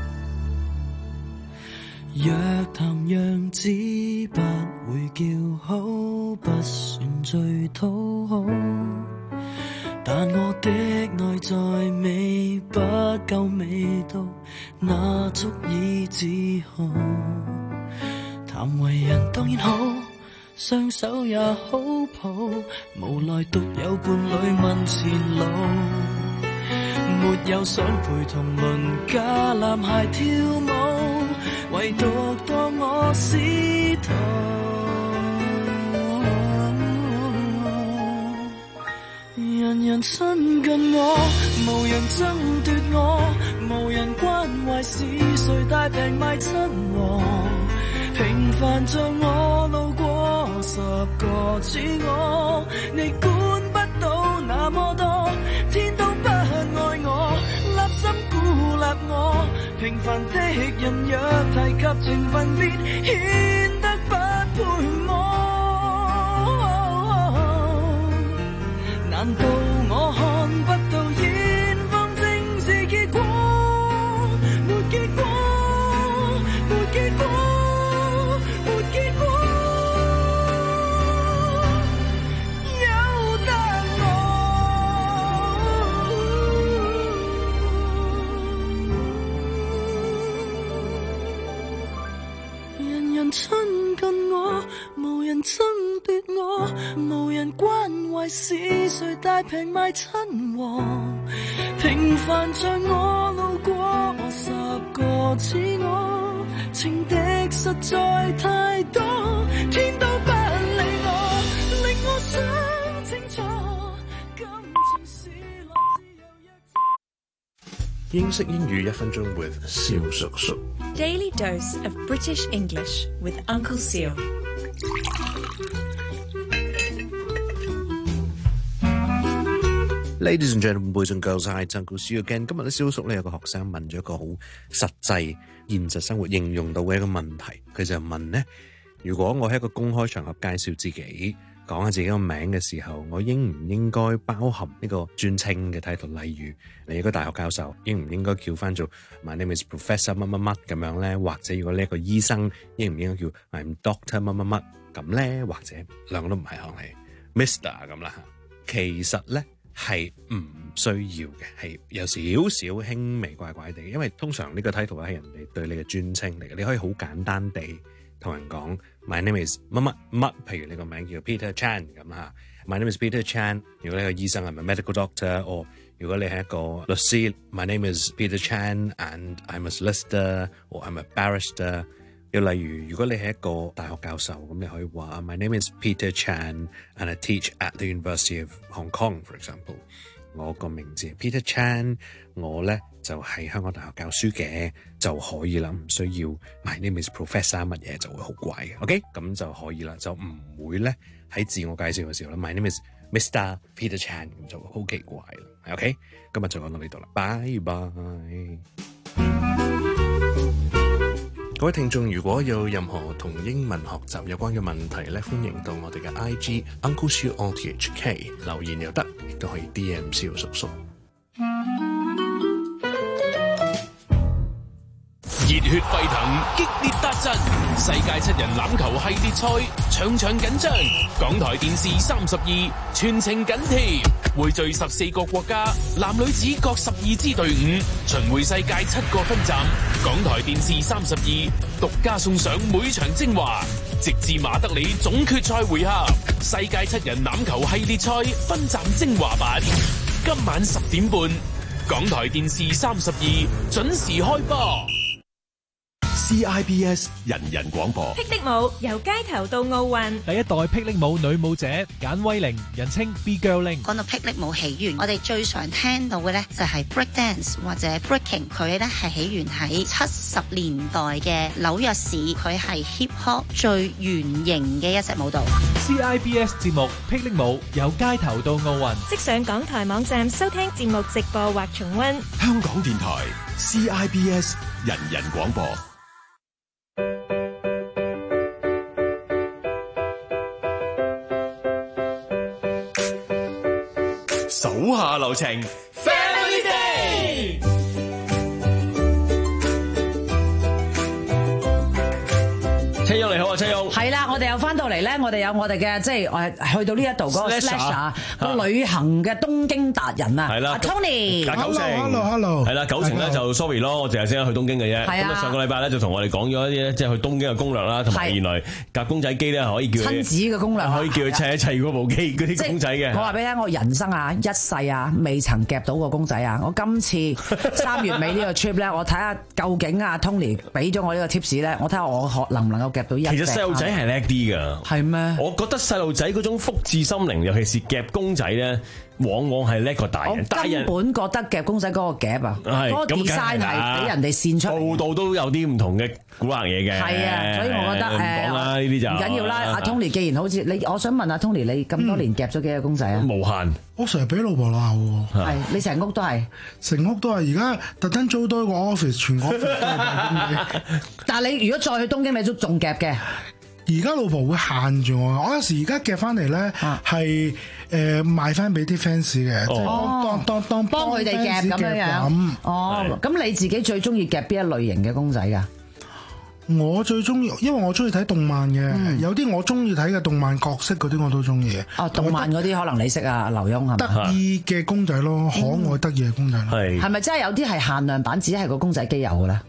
若談樣子不會叫好，不算最討好，但我的內在美不夠味道，那足以自豪。談為人當然好，雙手也好抱，無奈獨有伴侶問前路，沒有想陪同鄰家男孩跳舞，唯獨當我師徒。人人親近我，無人爭奪我，無人關懷是誰大病賣親和，平凡像我路過十個似我，你管不到那麼多，天都不愛我，立心孤立我，平凡的人若提及情分別，顯得不配我。難道我看不到遠方正是結果，沒結果親近我，無人爭奪我，無人關懷是誰大平賣親和。平凡像我路過十個似我，情敵實在太多，天都不理我，令我想清楚，感情是來自由約。 英式英語一分鐘 with 蕭叔叔。 Daily dose of British English with Uncle Seal。 Ladies and gentlemen, boys and girls, hi, Uncle Seal again。今日咧，蕭叔咧有個學生問咗一個好實際、現實生活應用到嘅一個問題。佢就問呢：如果我喺一個公開場合介紹自己，講下自己個名嘅時候，我應唔應該包含呢個尊稱嘅 title？ 例如你一個大學教授，應唔應該叫翻做 My name is Professor 乜乜乜咁樣咧？或者如果你一個醫生，應唔應該叫 I'm Doctor 乜乜乜咁咧？或者兩個都唔係，可能係 Mister 咁啦。其實咧係唔需要嘅，係有少少輕微怪怪地，因為通常呢個 title 係人哋對你嘅尊稱嚟嘅，你可以好簡單地同人講 My name is 乜乜乜，譬如你個名叫 Peter Chan 咁嚇 My name is Peter Chan。如果你係個醫生係咪 medical doctor， 或如果你係一個律師 My name is Peter Chan and I'm a solicitor or I'm a barrister。又例如如果你係一個大學教授，咁你可以話 My name is Peter Chan and I teach at the University of Hong Kong for example。我個名字係 Peter Chan， 我咧就喺香港大學教書嘅就可以啦，唔需要 My name is Professor 乜嘢就會好怪嘅 ，OK 咁就可以啦，就唔會咧喺自我介紹嘅時候咧 My name is Mister Peter Chan 咁就好奇怪啦 ，OK 今日就講到呢度啦，拜拜。各位聽眾，如果有任何同英文學習有關嘅問題咧，歡迎到我哋嘅 I G Uncle Siu O T H K 留言又得，亦都可以 D M 蕭叔叔。 熱血沸騰，激烈達陣，世界七人欖球系列賽場場緊張。港台電視三十二全程緊貼，匯聚十四個國家，男女子各十二支隊伍，巡迴世界七個分站。港台電視三十二獨家送上每場精華，直至馬德里總決賽回合，世界七人欖球系列賽分站精華版，今晚十點半，港台電視三十二準時開播。 C I B S 人人廣播。 霹靂舞由街頭到奧運， 第一代霹靂舞女舞者簡威玲，人稱 B Girling。 講到霹靂舞起源，我哋最常聽到嘅咧就係 break dance 或者 breaking， 佢咧係起源喺七十年代嘅紐約市，佢係 hip hop 最原型嘅一隻舞蹈。 C I B S 節目霹靂舞由街頭到奧運， 即上港台網站收聽節目直播或重溫。 香港電台 C I B S 人人廣播。 手下留情 ，Family Day。 車優你好啊，車優。 係啦，我哋又翻到嚟咧，我哋有我哋嘅即係誒去到呢一度嗰個 slash 個旅行嘅東京達人啊， 係啦 ，Tony。 九成 ，hello，hello，hello。 係啦，九成咧就 sorry 咯，我淨係先去東京嘅啫。 係啊。 咁啊，上個禮拜咧就同我哋講咗一啲咧，即係去東京嘅攻略啦，同埋原來夾公仔機咧可以叫親子嘅攻略， 可以叫佢砌一砌嗰部機嗰啲公仔嘅。 我話俾你聽，我人生啊一世啊未曾夾到個公仔啊！我今次三月尾呢個 trip 咧，我睇下究竟啊 Tony 俾咗我呢個 tips 咧，我睇下我學能唔能夠夾到一隻。 其實細路仔係叻啲㗎。 係咩？ 我覺得細路仔嗰種福至心靈，尤其是夾公仔咧，往往係叻過大人。 我根本覺得夾公仔嗰個夾啊，嗰個 design 係俾人哋線出嚟。 度度都有啲唔同嘅古惑嘢嘅。 係啊，所以我覺得誒， 唔講啦，呢啲就唔緊要啦。阿 Tony 既然好似你，我想問阿 Tony，你咁多年夾咗幾個公仔啊？ 無限。 我成日俾老婆鬧喎。 係，你成屋都係。 成屋都係，而家特登租多個 office，全個 office 都係夾公仔。 但係你如果再去東京，你都仲夾嘅。 而家老婆會限住我，我有時而家夾翻嚟咧係誒賣翻俾啲 fans 嘅，即係當當當幫佢哋夾咁樣樣。哦，咁你自己最中意夾邊一類型嘅公仔㗎？ 我最中意，因為我中意睇動漫嘅，嗯、有啲我中意睇嘅動漫角色嗰啲我都中意嘅。 哦，動漫嗰啲可能你識啊，劉墉係咪？ 得意嘅公仔咯，可愛得意嘅公仔咯。 係。 係咪真係有啲係限量版，只係個公仔機有嘅咧？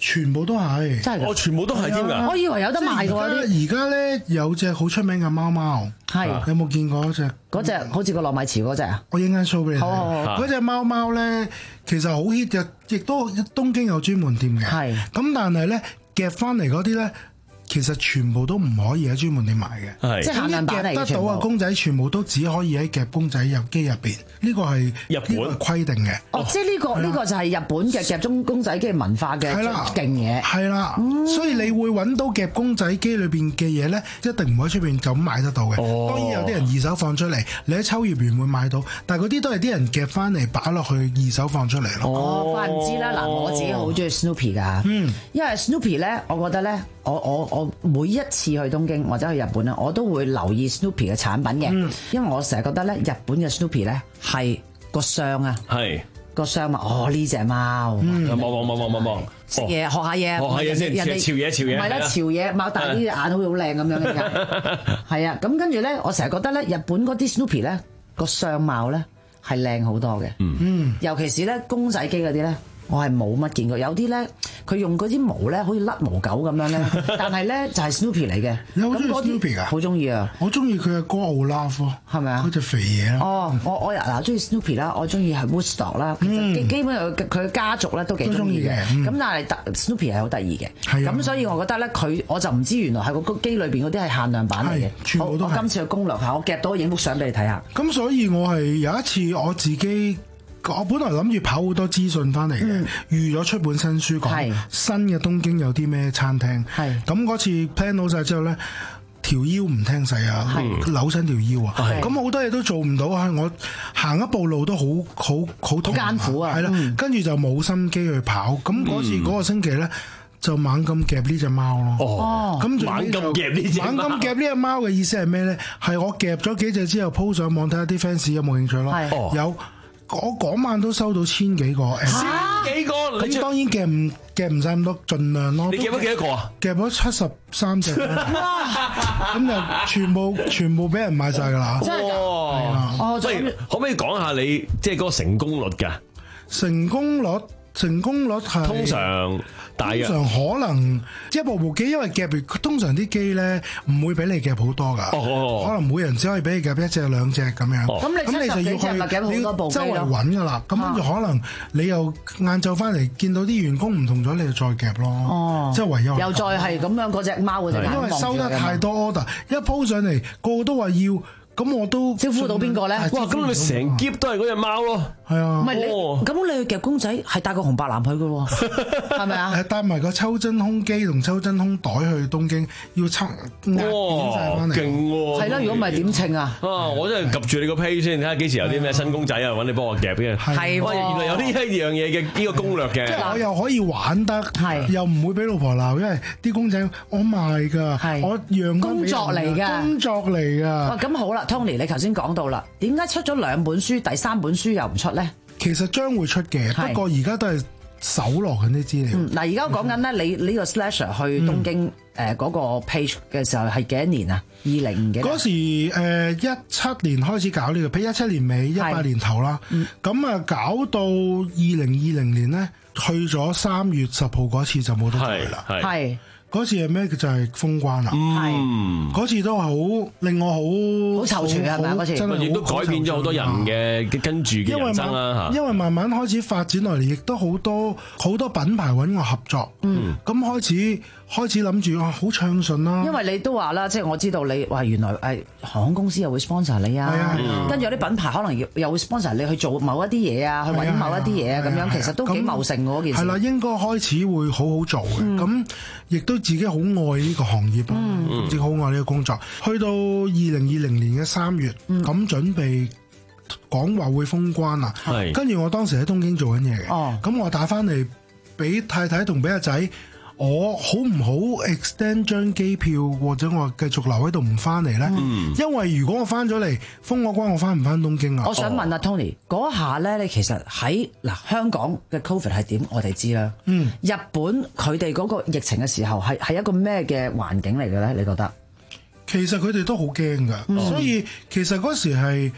全部都係， 真係㗎哦，全部都係添㗎。 我以為有得賣㗎喎啲。 而家咧有隻好出名嘅貓貓， 係有冇見過嗰隻？ 嗰隻好似個糯米糍嗰隻啊！ 我應間 show 俾你睇。 好好好嗰隻貓貓咧，其實好 hit 嘅，亦都東京有專門店嘅。 係。 咁但係咧夾翻嚟嗰啲咧，其實全部都唔可以喺專門店買嘅。 係。 即係限量版嚟嘅夾得到嘅公仔，全部都只可以喺夾公仔入機入邊。呢個係日本規定嘅。 哦，即係呢個呢個就係日本嘅夾中公仔機文化嘅勁嘢。 係啦，所以你會揾到夾公仔機裏邊嘅嘢咧，一定唔會喺出邊就咁買得到嘅。 哦、 當然有啲人二手放出嚟，你喺秋葉原會買到，但係嗰啲都係啲人夾翻嚟擺落去二手放出嚟咯。 哦，怪唔知啦。嗱，我自己好中意 Snoopy 㗎，嗯，因為 Snoopy 咧，我覺得咧，我我我每一次去東京或者去日本咧，我都會留意 Snoopy 嘅產品嘅，嗯、因為我成日覺得咧，日本嘅 Snoopy 咧係個相啊， 係個相啊，哦呢隻貓， 望望望望望望， 食嘢學下嘢， 學下嘢先， 人哋潮嘢潮嘢， 唔係啦，潮嘢擘大啲眼好似好靚咁樣嘅，係啊，咁跟住咧，我成日覺得咧，日本嗰啲 Snoopy 咧個相貌咧係靚好多嘅，嗯，尤其是咧公仔機嗰啲咧。我係冇乜見過，有啲咧佢用嗰啲毛咧，好似甩毛狗咁樣咧，但係咧就係 Snoopy 嚟嘅。 你好中意 Snoopy 㗎？ 好中意啊！ 我中意佢嘅歌 Olaf 咯， 係咪啊？ 嗰隻肥嘢哦，我我嗱中意 Snoopy 啦，我中意係 Woodstock 啦。其實基基本上佢嘅家族咧都幾中意嘅。咁、嗯、但係 Snoopy 係好得意嘅。咁所以我覺得咧，佢我就唔知原來係個機裏邊嗰啲係限量版嚟嘅。全部都係。我今次去攻略下，我夾到影幅相俾你睇下。 咁所以我係有一次我自己。我本來諗住跑好多資訊翻嚟嘅，預咗出本新書講新嘅東京有啲咩餐廳。咁嗰次 plan 好晒之後咧，條腰唔聽使啊，扭親條腰啊，咁好多嘢都做唔到啊！我行一步路都好好好艱苦啊， 係啦，跟住就冇心機去跑。咁嗰次嗰個星期咧，就猛咁夾呢隻貓咯。哦，咁猛咁夾呢隻貓。 猛咁夾呢隻貓嘅意思係咩咧？係我夾咗幾隻之後 po 上網睇下啲 fans 有冇興趣咯。有。我嗰晚都收到千幾個， 千幾個， 咁當然夾唔夾唔晒咁多，盡量咯。 你夾咗幾多個啊？ 夾咗七十三隻，咁就全部全部俾人買晒㗎啦。 真係㗎？ 係啊。 哦， 所以可唔可以講下你即係嗰個成功率㗎？ 成功率成功率係通常大約通常可能一部部機，因為夾通常啲機咧唔會俾你夾好多㗎。 哦， 可能每人只可以俾你夾一隻兩隻咁樣。 咁你咁你就要去你周圍揾㗎啦。咁跟住可能你又晏晝翻嚟見到啲員工唔同咗，你就再夾咯。哦，即係唯有又再係咁樣嗰隻貓嗰隻眼， 因為收得太多 order，一鋪上嚟個個都話要。咁我都招呼到邊個咧？ 哇！咁你成篋都係嗰隻貓咯， 係啊。 唔係你咁你去夾公仔係帶個紅白藍去嘅喎，係咪啊？ 係帶埋個抽真空機同抽真空袋去東京，要測壓扁晒翻嚟。 勁喎！ 係咯，如果唔係點稱啊？ 啊！我真係及住你個 page 先，睇下幾時有啲咩新公仔啊，揾你幫我夾嘅。 係喎， 原來有呢一樣嘢嘅呢個攻略嘅。 即係我又可以玩得，又唔會俾老婆鬧，因為啲公仔我賣㗎，我讓工作嚟㗎， 工作嚟㗎。 哇！咁好啦 ，Tony，你頭先講。講到啦，點解出咗兩本書，第三本書又唔出咧？ 其實將會出嘅，不過而家都係搜羅緊啲資料。 嗱、嗯，而家講緊咧，你呢個 Slasher 去東京誒嗰個 page 嘅時候係幾多年啊？二零幾？嗰時誒一七年開始搞呢、這個，譬如一七年尾、一八年頭啦。咁啊、嗯，搞到二零二零年咧，去咗三月十號嗰次就冇得去啦。 係。 嗰次係咩？就係封關啦。 嗯， 嗰次都係好令我好好躊躇係咪啊？嗰次真係亦都改變咗好多人嘅跟住嘅人生啦嚇。 因為慢慢開始發展落嚟，亦都好多好多品牌揾我合作。嗯，咁開始開始諗住啊，好暢順啦。 因為你都話啦，即係我知道你話原來誒航空公司又會 sponsor 你啊，跟住有啲品牌可能又又會 sponsor 你去做某一啲嘢啊，去揾某一啲嘢啊，咁樣其實都幾茂盛嗰件事。 係啦，應該開始會好好做嘅。咁亦都自己好愛呢個行業，嗯，自己好愛呢個工作。去到二零二零年嘅三月，咁、嗯、準備講話會封關啦。係，跟住我當時喺東京做緊嘢嘅。哦，咁我打翻嚟俾太太同俾阿仔，我好唔好 extend 張機票，或者我繼續留喺度唔翻嚟咧？嗯，因為如果我翻咗嚟封個關，我翻唔翻東京啊？ 我想問阿 Tony，嗰下咧，你其實喺嗱香港嘅 Covid 係點？我哋知啦。嗯，日本佢哋嗰個疫情嘅時候係係一個咩嘅環境嚟嘅咧？你覺得？ 其實佢哋都好驚㗎，嗯、所以其實嗰時係。誒、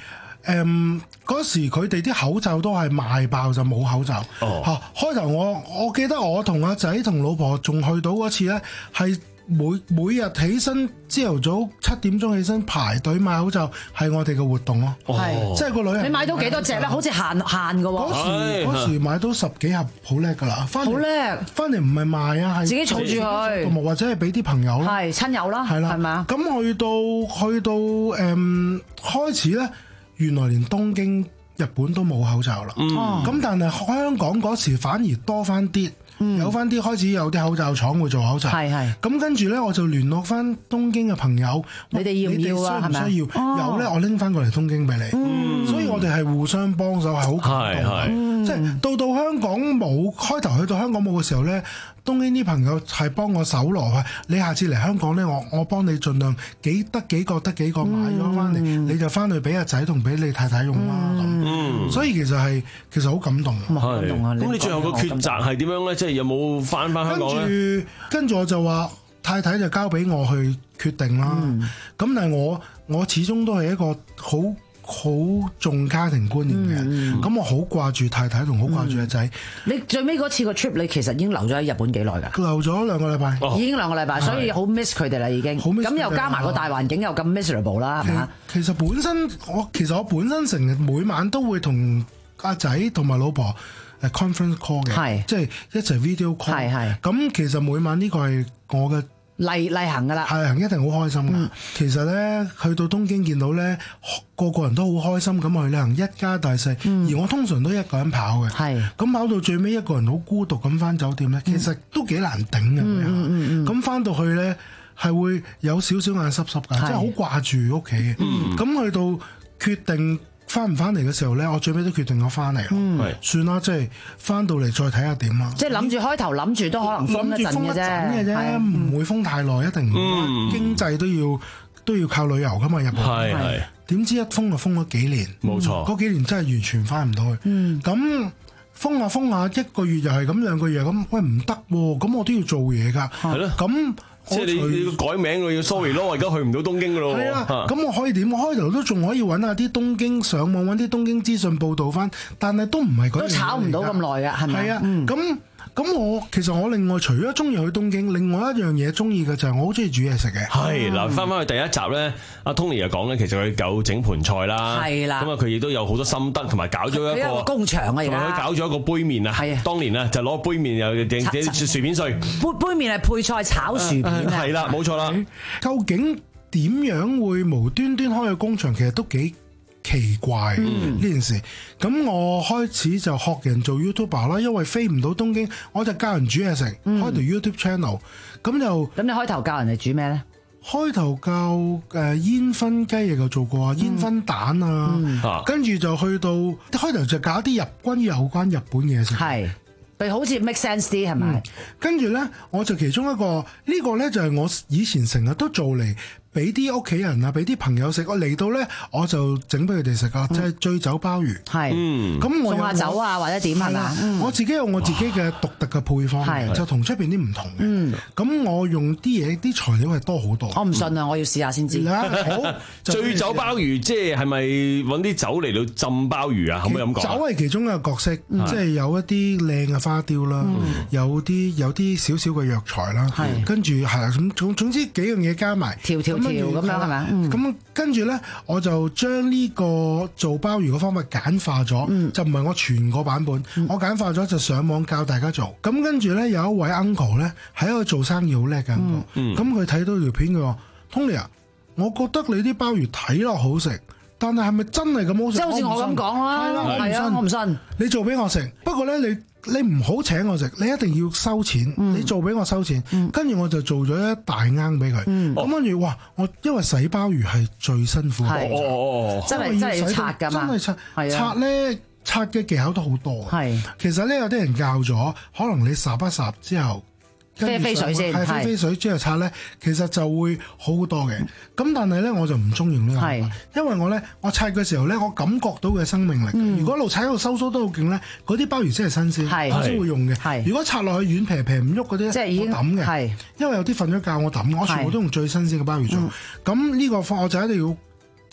誒嗰時佢哋啲口罩都係賣爆就冇口罩。 哦， 嚇開頭我我記得我同阿仔同老婆仲去到嗰次咧，係每每日起身朝頭早七點鐘起身排隊買口罩，係我哋嘅活動咯。 係， 即係個女人。 你買到幾多隻咧？好似限限嘅喎。 嗰時嗰時買到十幾盒，好叻㗎啦。翻嚟好叻， 翻嚟唔係賣啊，係自己儲住佢， 或者係俾啲朋友咯， 係親友啦， 係啦， 係嘛？ 咁去到去到誒、嗯、開始咧，原來連東京、日本都冇口罩啦。咁、嗯、但係香港嗰時反而多翻啲。嗯、有翻啲開始有啲口罩廠會做口罩，係係。咁跟住咧，我就聯絡翻東京嘅朋友， 你哋要唔要啊？係咪？ 需唔需要？哦、有咧，我拎翻過嚟東京俾你。嗯、所以我哋係互相幫手，係好感動嘅。嗯、即係到到香港冇開頭去到香港冇嘅時候咧，東京啲朋友係幫我搜羅啊！你下次嚟香港咧，我我幫你盡量幾得幾個得幾個買咗翻嚟，嗯、你就翻去俾阿仔同俾你太太用啦。咁、嗯，所以其實係其實好感動。 係。咁你最後個抉擇係點樣咧？即係有冇翻翻香港咧？ 跟住跟住我就話太太就交俾我去決定啦。咁、嗯、但係我我始終都係一個好好重家庭觀念嘅。咁、嗯、我好掛住太太同好掛住阿仔。 你最尾嗰次個 trip 你其實已經留咗喺日本幾耐㗎？ 留咗兩個禮拜。 哦、已經兩個禮拜，所以好 miss 佢哋啦已經。咁又加埋個大環境又咁 miserable 啦，係嘛？ 其實本身我其實我本身成日每晚都會同阿仔同埋老婆誒 conference call 嘅，即係一齊 video call。係係。咁其實每晚呢個係我嘅例例行㗎啦， 例行一定好開心㗎。嗯、其實咧去到東京見到咧，個個人都好開心咁去旅行，一家大細。嗯、而我通常都一個人跑嘅，係咁跑到最尾一個人好孤獨咁翻酒店咧，其實都幾難頂嘅。嗯嗯嗯。咁翻到去咧係會有少少眼濕濕㗎，即係好掛住屋企嘅。咁、嗯、去到決定翻唔翻嚟嘅時候咧，我最尾都決定咗翻嚟。嗯，算啦，即係翻到嚟再睇下點啦。 即係諗住開頭諗住都可能封一陣嘅啫， 唔會封太耐，一定唔會。嗯、經濟都要都要靠旅遊噶嘛，日本。係係。點知一封就封咗幾年，冇錯。嗰幾年真係完全翻唔到去。嗯。咁封下封下，一個月又係咁，兩個月咁，喂唔得喎，咁我都要做嘢㗎。係咯。咁。 即係你你要改名，我要 sorry 咯，我而家去唔到東京噶咯。係啊， 咁我可以點？我開頭都仲可以揾下啲東京上網揾啲東京資訊報導翻，但係都唔係嗰樣嘢嚟㗎。都炒唔到咁耐㗎，係咪？係啊，咁、嗯。咁我其實我另外除咗中意去東京，另外一樣嘢中意嘅就係我好中意煮嘢食嘅。 係嗱，翻翻去第一集咧，阿 Tony 又講咧，其實佢有整盤菜啦，係啦，咁啊佢亦都有好多心得，同埋搞咗一個工場啊，而家佢搞咗一個杯麵啊，係啊，當年啊就攞杯麵又整啲薯片碎， 杯杯麵係配菜炒薯片啊， 係啦，冇錯啦。 究竟點樣會無端端開個工場？其實都幾奇怪呢、嗯、件事，咁我開始就學人做 YouTuber 啦，因為飛唔到東京，我就教人煮嘢食，嗯、開條 YouTube channel，咁就咁你開頭教人哋煮咩咧？ 開頭教誒煙燻雞翼就做過啊，嗯、煙燻蛋啊，嗯、跟住就去到開頭就搞啲日關於有關日本嘢食， 係，佢好似 make sense 啲係咪？ 嗯、跟住咧，我就其中一個、這個、呢個咧就係我以前成日都做嚟。俾啲屋企人啊，俾啲朋友食。我嚟到咧，我就整俾佢哋食啊，即係醉酒鮑魚。係，咁我送下酒啊，或者點係嘛？ 我自己有我自己嘅獨特嘅配方，就同出邊啲唔同嘅。咁我用啲嘢，啲材料係多好多。 我唔信啊，我要試下先知。 好， 醉酒鮑魚即係係咪揾啲酒嚟到浸鮑魚啊？可唔可以咁講？ 酒係其中一個角色，即係有一啲靚嘅花雕啦，有啲有啲少少嘅藥材啦，跟住係啦，咁總總之幾樣嘢加埋， 調調。咁樣係咪？ 咁跟住咧，我就將呢個做鮑魚嘅方法簡化咗，嗯、就唔係我全個版本，嗯、我簡化咗就上網教大家做。咁跟住咧，有一位 uncle 咧，係一個做生意好叻嘅 uncle。咁佢睇到條片，佢話：Tony 啊，我覺得你啲鮑魚睇落好食，但係係咪真係咁好食？ 即係好似我咁講啦，係啊，我唔信。 你做俾我食，不過咧你。你唔好請我食，你一定要收錢。嗯、你做俾我收錢，跟住、嗯、我就做咗一大罌俾佢。咁跟住，哇！我因為洗鮑魚係最辛苦嘅， 哦哦哦，真係真係要拆㗎嘛，真係拆。係啊，拆咧拆嘅技巧都好多。係，其實咧有啲人教咗，可能你烚一烚之後。 飛飛水先， 係飛飛水之後拆咧，其實就會好好多嘅。咁但係咧，我就唔中意呢個，係因為我咧，我拆嘅時候咧，我感覺到佢嘅生命力。嗯、如果一路拆一路收縮都好勁咧，嗰啲鮑魚先係新鮮，係我先會用嘅。係如果拆落去軟皮皮唔喐嗰啲，即係已經抌嘅。係因為有啲瞓咗覺，我抌，我全部都用最新鮮嘅鮑魚做。咁呢、嗯、個方我就一定要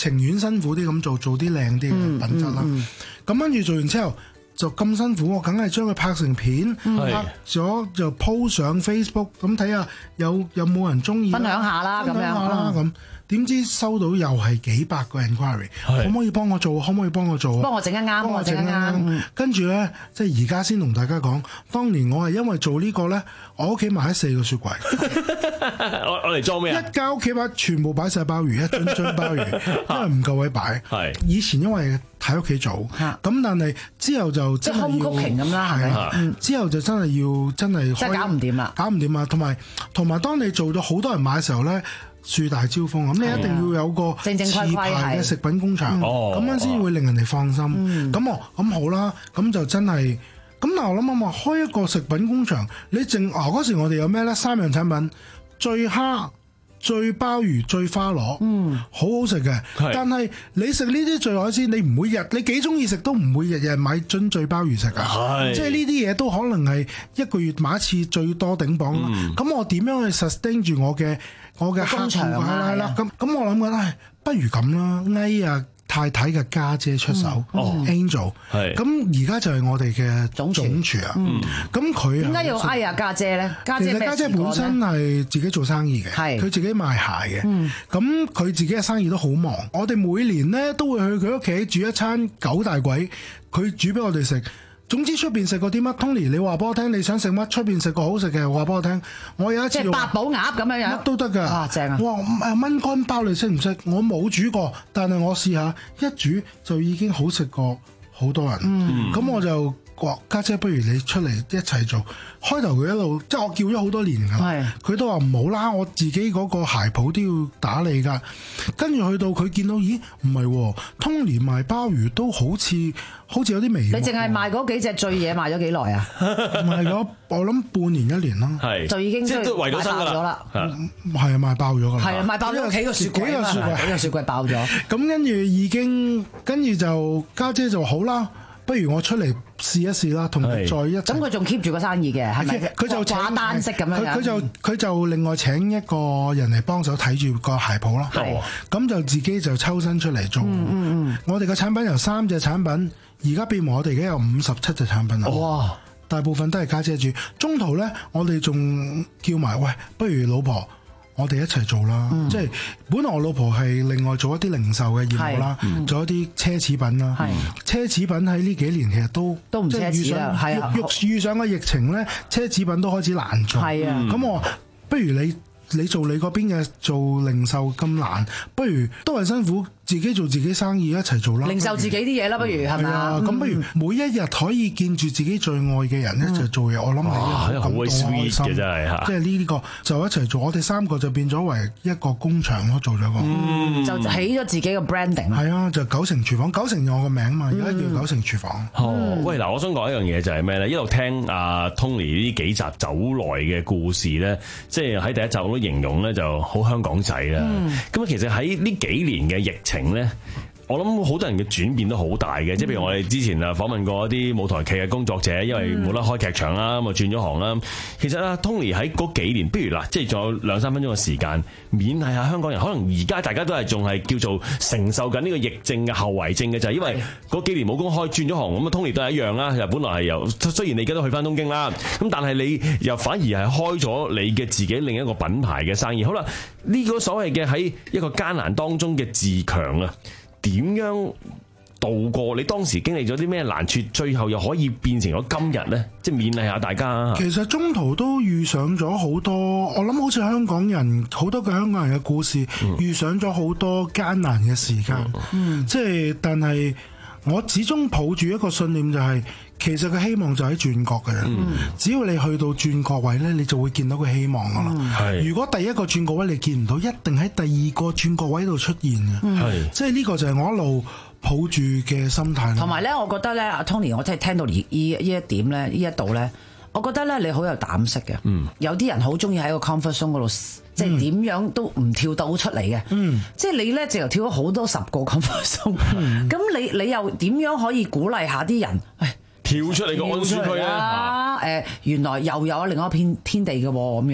情願辛苦啲咁做，做啲靚啲嘅品質啦。咁跟住做完之後。就咁辛苦，我梗係將佢拍成片， 嗯、 拍咗就 po 上 Facebook， 咁睇下有有冇人中意， 分享下啦，咁樣啦， 咁點知收到又係幾百個 enquiry， 可唔可以幫我做？可唔可以幫我做？ 幫我整一啱，幫我整一啱。 跟住咧，即係而家先同大家講，當年我係因為做呢個咧，我屋企買咗四個雪櫃， 我我嚟裝咩啊？ 一間屋企擺全部擺晒鮑魚，一樽樽鮑魚，因為唔夠位擺。 係以前因為喺屋企做，咁但係之後就真係要即係 home cooking 咁啦，係咪？ 之後就真係要真係即係搞唔掂啦， 搞唔掂啊！同埋同埋，當你做咗好多人買嘅時候咧，樹大招風，咁你一定要有個正正規規嘅食品工場，咁樣先會令人哋放心。咁我咁好啦，咁就真係咁。嗱，我諗諗話開一個食品工場，你淨啊嗰時我哋有咩咧？三樣產品，最蝦。最鮑魚最花螺，嗯，好好食嘅。但係你食呢啲最海鮮，你唔會日你幾中意食都唔會日日買樽最鮑魚食㗎。即係呢啲嘢都可能係一個月買一次最多頂磅啦。咁、嗯、我點樣去 sustain 住我嘅我嘅客戶係啦？咁咁我諗緊，唉，不如咁啦，哎啊！太太嘅家姐出手、嗯哦、Angel， 咁而家就係我哋嘅總廚啊。咁佢點解要哎呀家姐咧？家姐其實家姐本身係自己做生意嘅，佢自己賣鞋嘅。咁佢、嗯、自己嘅生意都好忙。我哋每年咧都會去佢屋企煮一餐九大簋，佢煮俾我哋食。總之出邊食過啲乜 ，Tony 你話俾我聽，你想食乜？出邊食過好食嘅話俾我聽。我有一次即係八寶鴨咁樣樣， 乜都得㗎。 哇，正啊！ 哇，誒炆乾包你識唔識？我冇煮過，但係我試下一煮就已經好食過好多人。咁、嗯、我就話家姐，不如你出嚟一齊做。開頭佢一路即係我叫咗好多年㗎，佢都話唔好啦，我自己嗰個鞋鋪都要打理㗎。跟住去到佢見到，咦唔係 Tony 賣鮑魚都好似好似有啲微。 你淨係賣嗰幾隻醉嘢賣咗幾耐啊？ 賣咗我諗半年一年啦， 就已經即係圍到身㗎啦。 係啊，賣爆咗㗎啦。 係啊，賣爆咗幾個雪櫃啊！幾個雪櫃爆咗。 咁跟住已經跟住就家姐就好啦。不如我出嚟試一試啦，同佢再一齊。咁佢仲 keep 住個生意嘅，係咪？ 佢就掛單式咁樣。 佢就佢就另外請一個人嚟幫手睇住個鞋鋪啦。咁就自己就抽身出嚟做。嗯嗯嗯。我哋嘅產品由三隻產品，而家變為我哋而家有五十七隻產品啦。哇！大部分都係家姐煮。中途咧，我哋仲叫埋喂，不如老婆。我哋一齊做啦，嗯、即係本來我老婆係另外做一啲零售嘅業務啦，嗯、做一啲奢侈品啦。嗯、奢侈品喺呢幾年其實都都唔奢侈啦，係啊， 遇遇上個疫情咧，奢侈品都開始難做。係啊，咁我不如你你做你嗰邊嘅做零售咁難，不如都係辛苦。自己做自己生意一齊做啦， 零售自己啲嘢啦，不如係咪啊？ 咁不如每一日可以見住自己最愛嘅人一齊做嘢，我諗係好 sweet 嘅真係嚇。 即係呢個就一齊做，我哋三個就變咗為一個工場咯，做咗個， 就起咗自己嘅 branding。 係啊，就九成廚房，九成有我個名嘛，而家叫九成廚房。 哦，喂嗱，我想講一樣嘢就係咩咧？一路聽阿 Tony 呢幾集走來嘅故事咧，即係喺第一集我都形容咧就好香港仔啦。咁啊，其實喺呢幾年嘅疫情咧，我諗好多人嘅轉變都好大嘅，即係譬如我哋之前啊訪問過一啲舞台劇嘅工作者，因為冇得開劇場啦，咁啊轉咗行啦。其實啊，Tony 喺嗰幾年，不如嗱，即係仲有兩三分鐘嘅時間，勉勵下香港人。可能而家大家都係仲係叫做承受緊呢個疫症嘅後遺症嘅，就係因為嗰幾年冇公開轉咗行，咁啊 Tony 都係一樣啦。又本來係由雖然你而家都去翻東京啦，咁但係你又反而係開咗你嘅自己另一個品牌嘅生意。好啦，呢個所謂嘅喺一個艱難當中嘅自強啊！點樣度過？你當時經歷咗啲咩難處，最後又可以變成咗今日呢？即係勉勵下大家。 其實中途都遇上咗好多，我諗好似香港人好多嘅香港人嘅故事，嗯、遇上咗好多艱難嘅時間。嗯、即係但係我始終抱住一個信念，就係、是、其實個希望就喺轉角嘅。嗯、只要你去到轉角位呢，你就會見到個希望噶啦。嗯、如果第一個轉角位你見唔到，一定喺第二個轉角位度出現嘅。嗯、即係呢個就係我一路抱住嘅心態。 同埋呢，我覺得呢，阿 Tony，我真係聽到呢呢一點呢，呢一度呢，我覺得呢，你好有膽識嘅。嗯、有啲人好中意喺個 comfort zone 嗰度，即係點樣都唔跳到出嚟嘅。嗯、即係你呢，直頭跳咗好多十個 comfort zone。咁、嗯、你你又點樣可以鼓勵下啲人？ 跳出嚟個安舒區啊！ 誒，原來又有另外一片天地嘅喎，咁樣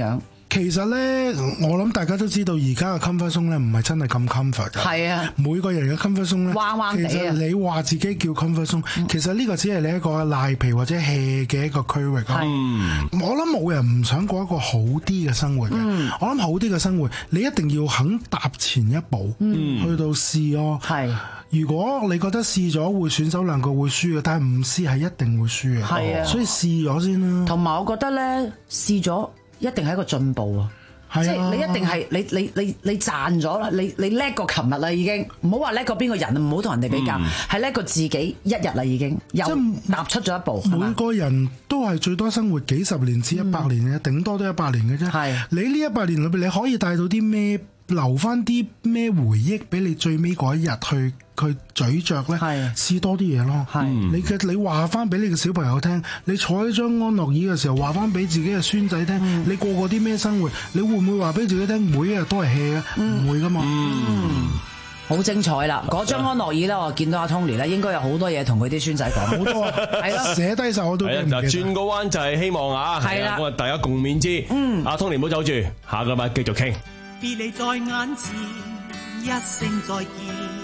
其實咧，我諗大家都知道而家嘅 comfort zone 咧，唔係真係咁 comfort 嘅。 係啊， 每個人嘅 comfort zone 咧， 彎彎地啊其實你話自己叫 comfort zone，、嗯、其實呢個只係你一個賴皮或者 hea 嘅一個區域。 嗯， 我諗冇人唔想過一個好啲嘅生活嘅。嗯、我諗好啲嘅生活，你一定要肯踏前一步，嗯、去到試咯。 係。 如果你覺得試咗會損手兩腳會輸嘅，但係唔試係一定會輸嘅。 係啊， 所以試咗先啦。 同埋我覺得咧，試咗一定係一個進步啊！即係你一定係你你你你賺咗啦，你你叻過琴日啦已經，唔好話叻過邊個人，唔好同人哋比較，係叻過自己一日啦已經，又踏出咗一步。 每個人都係最多生活幾十年至一百年嘅，頂、嗯、多都一百年嘅啫。係你呢一百年裏邊，你可以帶到啲咩？留翻啲咩回憶俾你最尾嗰一日去去咀嚼咧？係試多啲嘢咯。係你嘅你話翻俾你嘅小朋友聽，你坐喺張安樂椅嘅時候話翻俾自己嘅孫仔聽，嗯、你過過啲咩生活？你會唔會話俾自己聽每一日都係 hea 啊？唔、嗯、會噶嘛。 嗯，好精彩啦！嗰張安樂椅咧，我見到阿 Tony 咧，應該有好多嘢同佢啲孫仔講。好多啊，係咯，寫低晒我都記唔記得。 嗱，轉個彎就係希望啊，係啦，我哋大家共勉之。嗯，阿 Tony 唔好走住，下個禮拜繼續傾。 別離在眼前，一聲再見。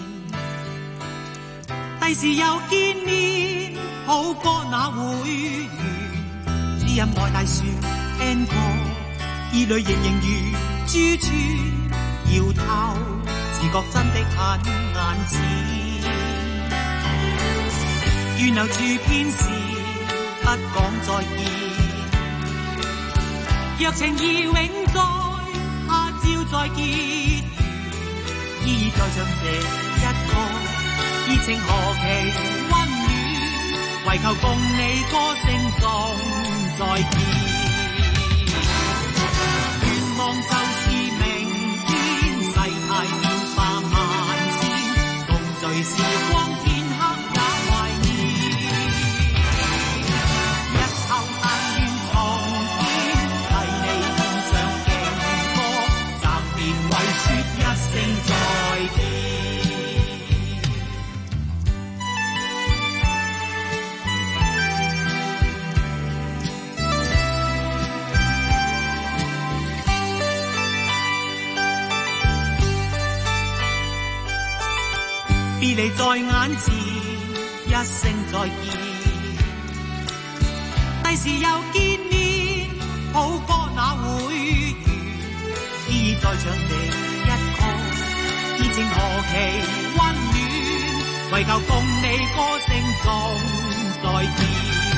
第時又見面，好歌哪會完？只因愛大樹聽過，耳淚盈盈如珠串，搖頭自覺真的很眼淺。願留住片時，不講再見。若情意永在。他朝再結緣，依依再唱這一歌，熱情何其溫暖，唯求共你歌聲中再見。願望就是明天，世態變化萬千，共聚時光片刻也懷念。日後但願重見，替你獻上說一聲再見。別離在眼前，一聲再見。第時又見面，好歌哪會完？依依再唱這一曲，熱情何其溫暖，唯求共你歌聲中再見。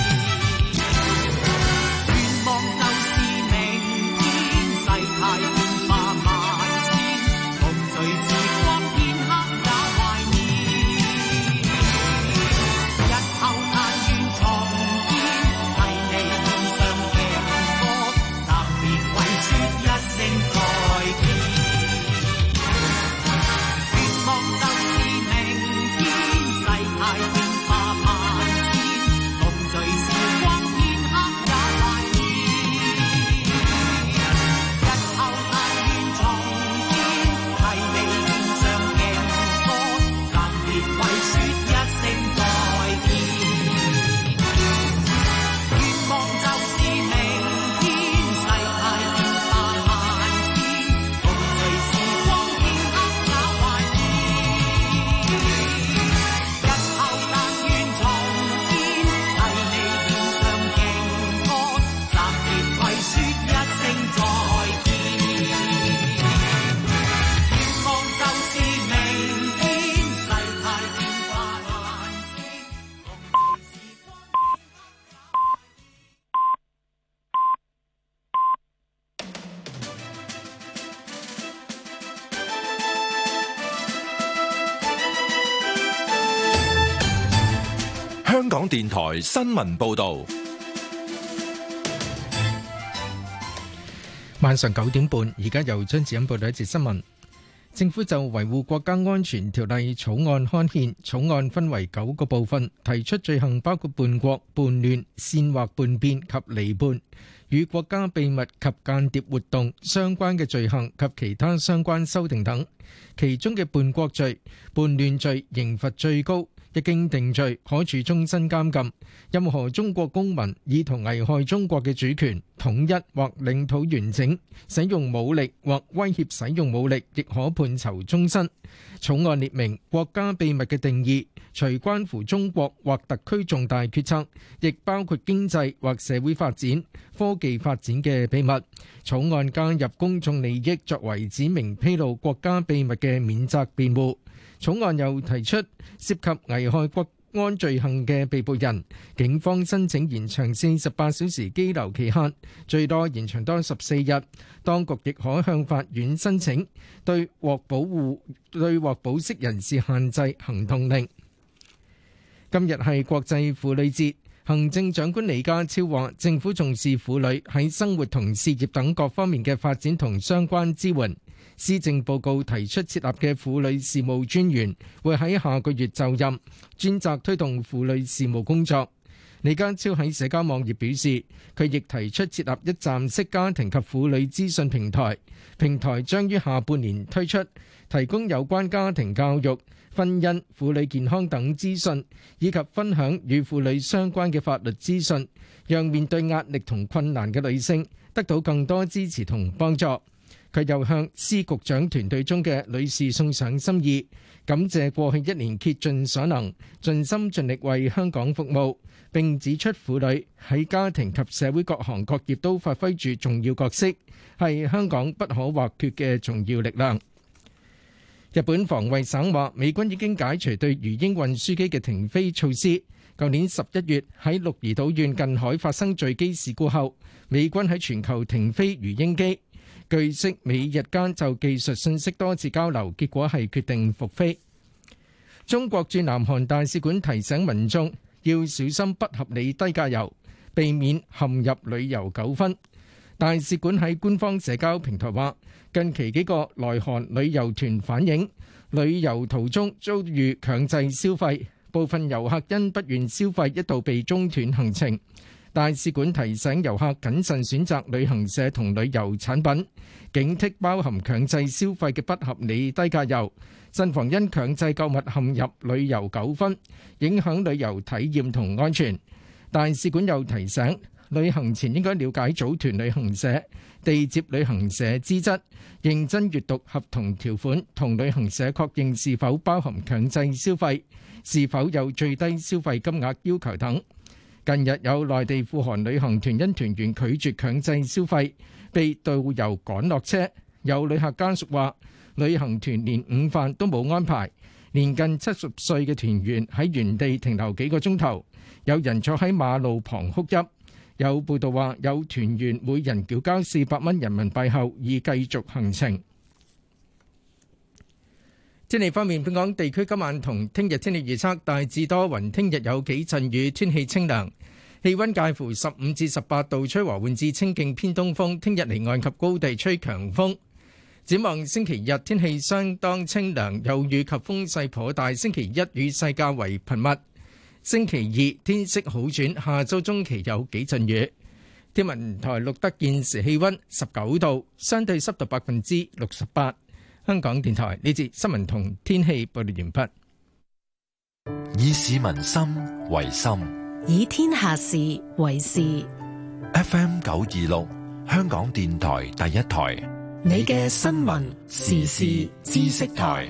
願望就是明天，世態變化萬千，共聚時光片刻也懷念。日後但願重見，替你獻上勁歌，暫別為說一聲再見。 香港電台新聞報道， 晚上九點半，而家由張子欣報道一節新聞。政府就維護國家安全條例草案刊憲，草案分為九個部分，提出罪行包括叛國、叛亂、煽惑叛變及離叛，與國家秘密及間諜活動相關嘅罪行及其他相關修訂等。其中嘅叛國罪、叛亂罪刑罰最高，一經定罪可處終身監禁。任何中國公民意圖危害中國嘅主權、 統一或領土完整，使用武力或威脅使用武力，亦可判囚終身。草案列明國家秘密嘅定義，除關乎中國或特區重大決策，亦包括經濟或社會發展、科技發展嘅秘密。草案加入公眾利益作為指明披露國家秘密嘅免責辯護。草案又提出涉及危害國安罪行嘅被捕人，警方申請延長四十八小時羈留期限，最多延長多十四日。當局亦可向法院申請對獲保護、對獲保釋人士限制行動令。今日係國際婦女節，行政長官李家超話，政府重視婦女喺生活同事業等各方面嘅發展同相關支援。施政報告提出設立嘅婦女事務專員會喺下個月就任，專責推動婦女事務工作。李家超喺社交網頁表示，佢亦提出設立一站式家庭及婦女資訊平台，平台將於下半年推出，提供有關家庭教育、婚姻、婦女健康等資訊，以及分享與婦女相關嘅法律資訊，讓面對壓力同困難嘅女性得到更多支持同幫助。佢又向司局長團隊中嘅女士送上心意，感謝過去一年竭盡所能、盡心盡力為香港服務，並指出婦女喺家庭及社會各行各業都發揮住重要角色，係香港不可或缺嘅重要力量。日本防衛省話，美軍已經解除對魚鷹運輸機嘅停飛措施。舊年十一月喺鹿兒島縣近海發生墜機事故後，美軍喺全球停飛魚鷹機。據悉，美日間就技術信息多次交流，結果係決定復飛。中國駐南韓大使館提醒民眾要小心不合理低價遊，避免陷入旅遊糾紛。大使館喺官方社交平台話，近期幾個來韓旅遊團反映，旅遊途中遭遇強制消費，部分遊客因不願消費一度被中斷行程。大使館提醒遊客謹慎選擇旅行社同旅遊產品，警惕包含強制消費嘅不合理低價遊，慎防因強制購物陷入旅遊糾紛，影響旅遊體驗同安全。大使館又提醒，旅行前應該了解組團旅行社、地接旅行社資質，認真閱讀合同條款，同旅行社確認是否包含強制消費，是否有最低消費金額要求等。近日有內地赴韓旅行團因團員拒絕強制消費，被導遊趕落車。有旅客家屬話，旅行團連午飯都冇安排，年近七十歲嘅團員喺原地停留幾個鐘頭，有人坐喺馬路旁哭泣。有報道話，有團員每人繳交四百蚊人民幣後，已繼續行程。天氣方面，本港地區今晚同聽日天氣預測大致多雲，聽日有幾陣雨，天氣清涼，氣溫介乎十五至十八度，吹和緩至清勁偏東風。聽日離岸及高地吹強風。展望星期日天氣相當清涼，有雨及風勢頗大。星期一雨勢較為頻密，星期二天色好轉，下周中期有幾陣雨。天文台錄得現時氣溫十九度，相對濕度百分之六十八。香港電台呢節新聞同天氣報道完畢。 以市民心為心， 以天下事為事。 F M 九二六，香港電台第一台， 你嘅新聞時事知識台。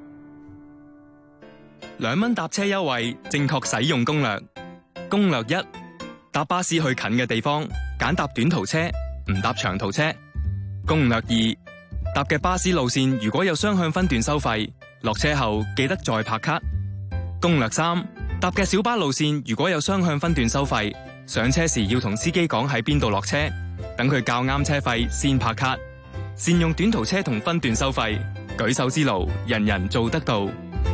兩蚊搭車優惠，正確使用攻略。攻略一：搭巴士去近嘅地方，揀搭短途車，唔搭長途車。攻略二：搭嘅巴士路線如果有雙向分段收費，落車後記得再拍卡。攻略三：搭嘅小巴路線如果有雙向分段收費，上車時要同司機講喺邊度落車，等佢較啱車費先拍卡。善用短途車同分段收費，舉手之勞，人人做得到。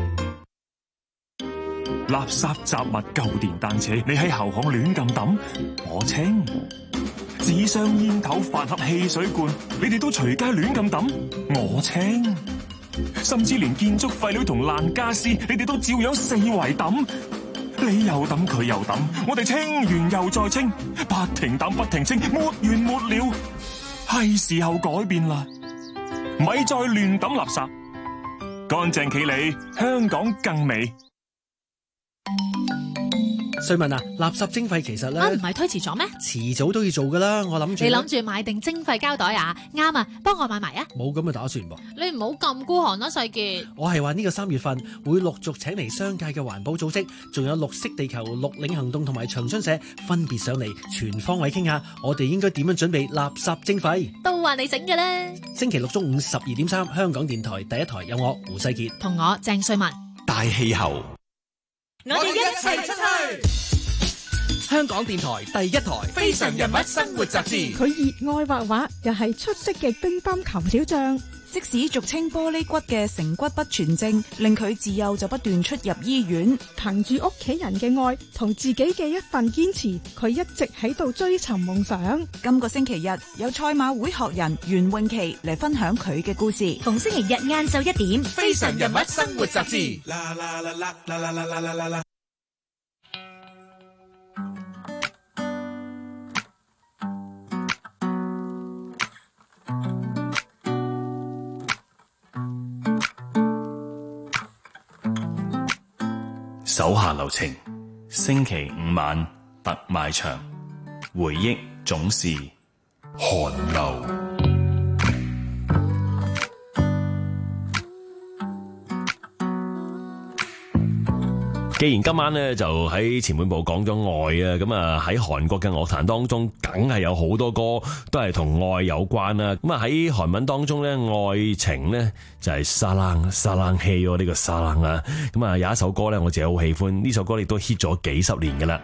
垃圾雜物、舊電單車，你喺後巷亂咁抌，我清；紙箱、煙頭、飯盒、汽水罐，你哋都隨街亂咁抌，我清；甚至連建築廢料同爛家私，你哋都照樣四圍抌。你又抌，佢又抌，我哋清完又再清，不停抌不停清，沒完沒了。係時候改變啦，咪再亂抌垃圾，乾淨企理，香港更美。 瑞文啊，垃圾徵費其實咧， 啊唔係推遲咗咩？ 遲早都要做噶啦。我諗住你諗住買定徵費膠袋啊？啱啊，幫我買埋啊！ 冇咁嘅打算噃。 你唔好咁孤寒啦，世傑。 我係話呢個三月份會陸續請嚟商界嘅環保組織，仲有綠色地球、綠領行動同埋長春社分別上嚟，全方位傾下我哋應該點樣準備垃圾徵費。 都話你整嘅啦。 星期六中午十二點三，香港電台第一台有我胡世傑同我鄭瑞文。 大氣候， 我哋一齊出去。 香港電台第一台《 非常人物生活雜誌》。 佢熱愛畫畫，又係出色嘅乒乓球小將。 即使俗稱玻璃骨嘅成骨不全症，令佢自幼就不斷出入醫院。 憑住屋企人嘅愛同自己嘅一份堅持，佢一直喺度追尋夢想。 今個星期日有賽馬會學人袁詠琪嚟分享佢嘅故事。 逢星期日晏晝一點，《 非常人物生活雜誌》。啦啦啦啦啦啦啦啦啦啦。 手下留情，星期五晚特賣場，回憶總是寒流。既然今晚咧就喺前半部講咗愛啊，咁啊喺韓國嘅樂壇當中，梗係有好多歌都係同愛有關啦。咁啊喺韓文當中咧，愛情咧就係沙冷沙冷氣喎，呢個沙冷啊。咁啊有一首歌咧，我自己好喜歡，呢首歌亦都 hit 咗幾十年噶啦。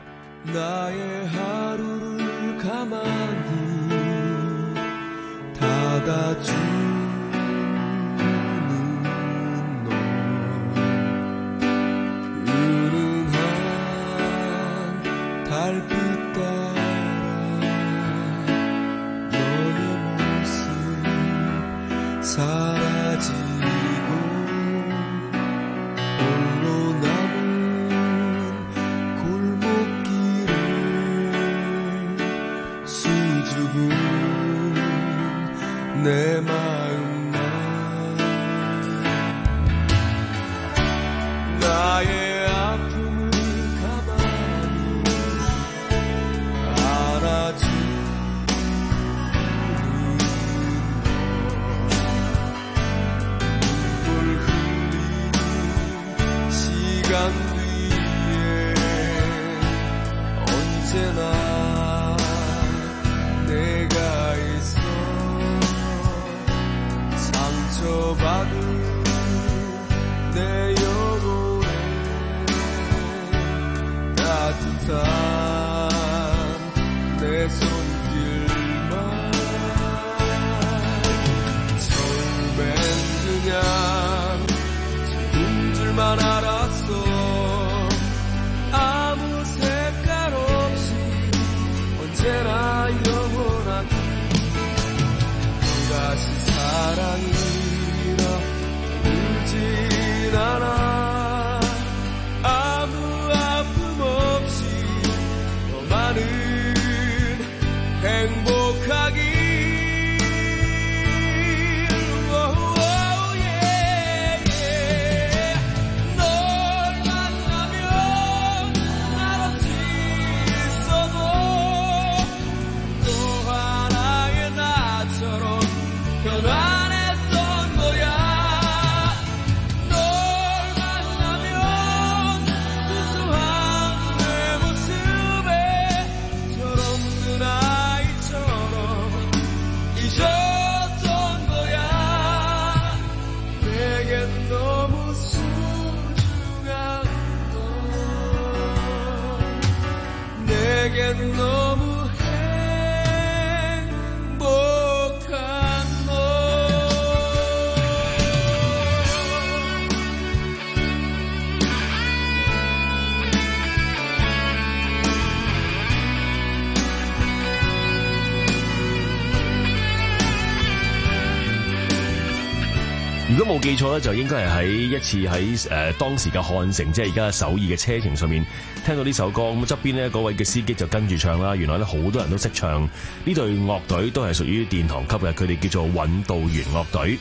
如果冇記錯咧，就應該係喺一次喺誒、呃、當時嘅漢城，即係而家首爾嘅車程上面聽到呢首歌。咁側邊呢嗰位嘅司機就跟住唱啦。原來咧好多人都識唱，呢隊樂隊都係屬於殿堂級嘅，佢哋叫做運動員樂隊。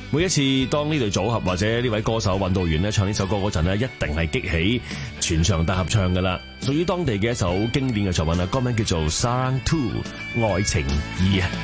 每一次當呢隊組合或者呢位歌手運動員咧唱呢首歌嗰陣咧，一定係激起全場大合唱噶啦。屬於當地嘅一首經典嘅作品啊，歌名叫做《Sarang Two》愛情二啊。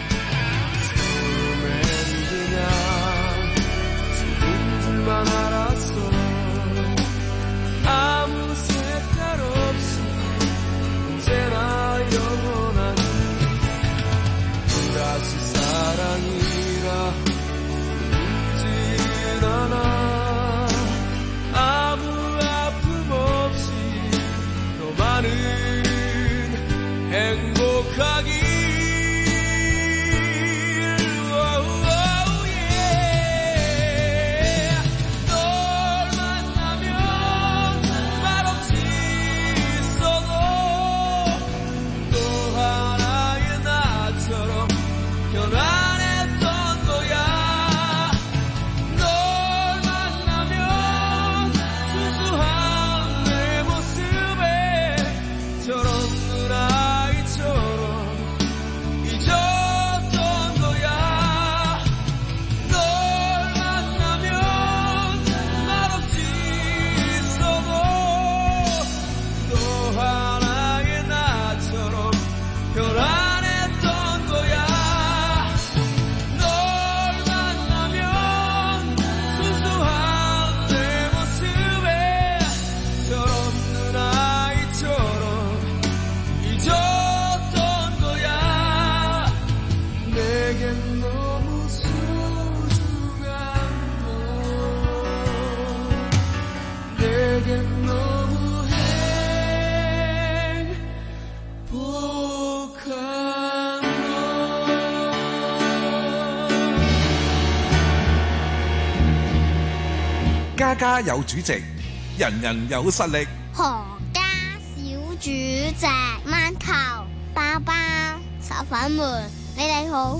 家家有主席，人人有實力。 何家小主席，饅頭包包炒粉們，你哋好。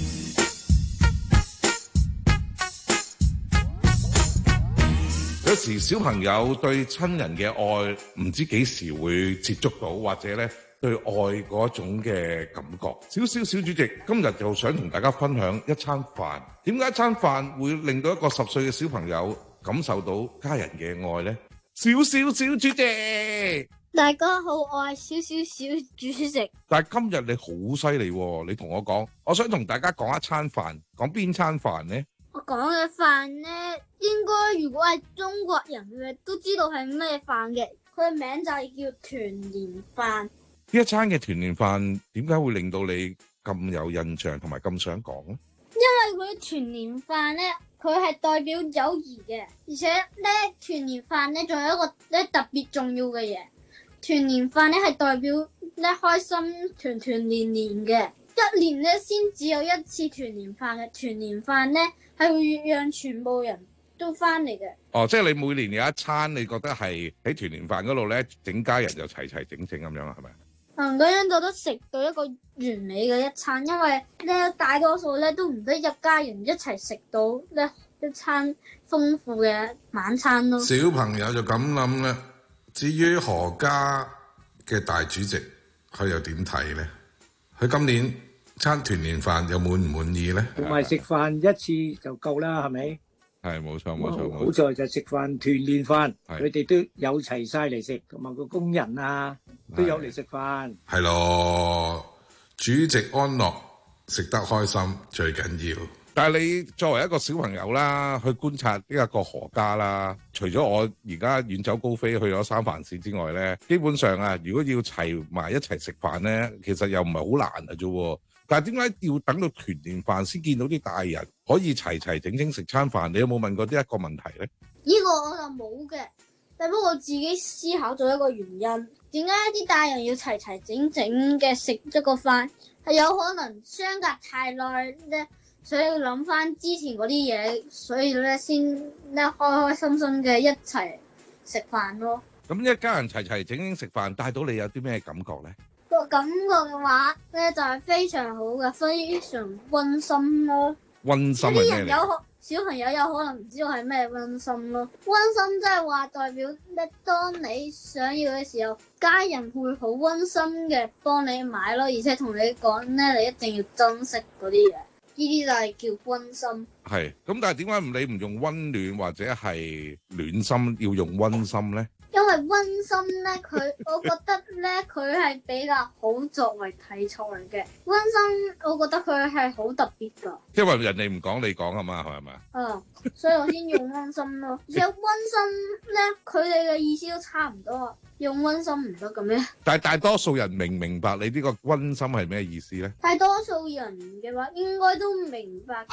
有時小朋友對親人嘅愛唔知幾時會接觸到，或者咧對愛嗰種嘅感覺。小小小主席今日就想同大家分享一餐飯。點解一餐飯會令到一個十歲嘅小朋友感受到家人嘅愛呢？小小小主席， 大家好，我係小小小主席。 但係今日你好犀利喎！你同我講，我想同大家講一餐飯，講邊餐飯呢？ 我講嘅飯呢，應該如果係中國人嘅都知道係咩飯嘅，佢嘅名就係叫團年飯。 呢一餐嘅團年飯點解會令到你咁有印象同埋咁想講呢？ 因為佢團年飯呢，佢係代表友誼嘅，而且咧團年飯咧仲有一個咧特別重要嘅嘢，團年飯咧係代表咧開心團團年年嘅，一年咧先只有一次團年飯嘅，團年飯咧係會讓全部人都翻嚟嘅。 哦，即係你每年有一餐，你覺得係喺團年飯嗰度咧，整家人就齊齊整整咁樣啊，係咪？ 能夠讓到得食到一個完美嘅一餐，因為咧大多數咧都唔得一家人一齊食到咧一餐豐富嘅晚餐咯。 小朋友就咁諗啦。至於何家嘅大主席，佢又點睇咧？佢今年餐團年飯又滿唔滿意咧？ 唔係食飯一次就夠啦，係咪？ 係冇錯冇錯。 好在就食飯團年飯，佢哋都有齊晒嚟食，同埋個工人啊都有嚟食飯。 係咯，主席安樂，食得開心最緊要。但係你作為一個小朋友啦，去觀察呢一個何家啦，除咗我而家遠走高飛去咗三藩市之外咧，基本上啊，如果要齊埋一齊食飯咧，其實又唔係好難嘅啫。但係點解要等到團年飯先見到啲大人可以齊齊整整食餐飯？你有冇問過呢一個問題咧？ 呢個我就冇嘅，但不過我自己思考咗一個原因，點解啲大人要齊齊整整嘅食一個飯？係有可能相隔太耐咧，所以諗翻之前嗰啲嘢，所以咧先咧開開心心嘅一齊食飯咯。 咁一家人齊齊整整食飯，帶到你有啲咩感覺咧？ 個感覺嘅話咧就係非常好嘅，非常溫馨咯。 溫馨係咩嚟？啲人有小朋友有可能唔知道係咩溫馨咯。溫馨即係話代表咧，當你想要嘅時候，家人會好溫馨嘅幫你買咯，而且同你講咧，你一定要珍惜嗰啲嘢。 呢啲就係叫溫心。 係，咁但係點解唔你唔用溫暖或者係暖心，要用溫心咧？ 因為溫心咧，佢我覺得咧，佢係比較好作為題材嘅。溫心，我覺得佢係好特別噶。 因為人哋唔講，你講啊嘛，係咪啊？ 嗯，所以我先用溫心咯。而且溫心咧，佢哋嘅意思都差唔多，用溫心唔得嘅咩？ 但係大多數人明唔明白你呢個溫心係咩意思咧？ 大多數人嘅話，應該都明白。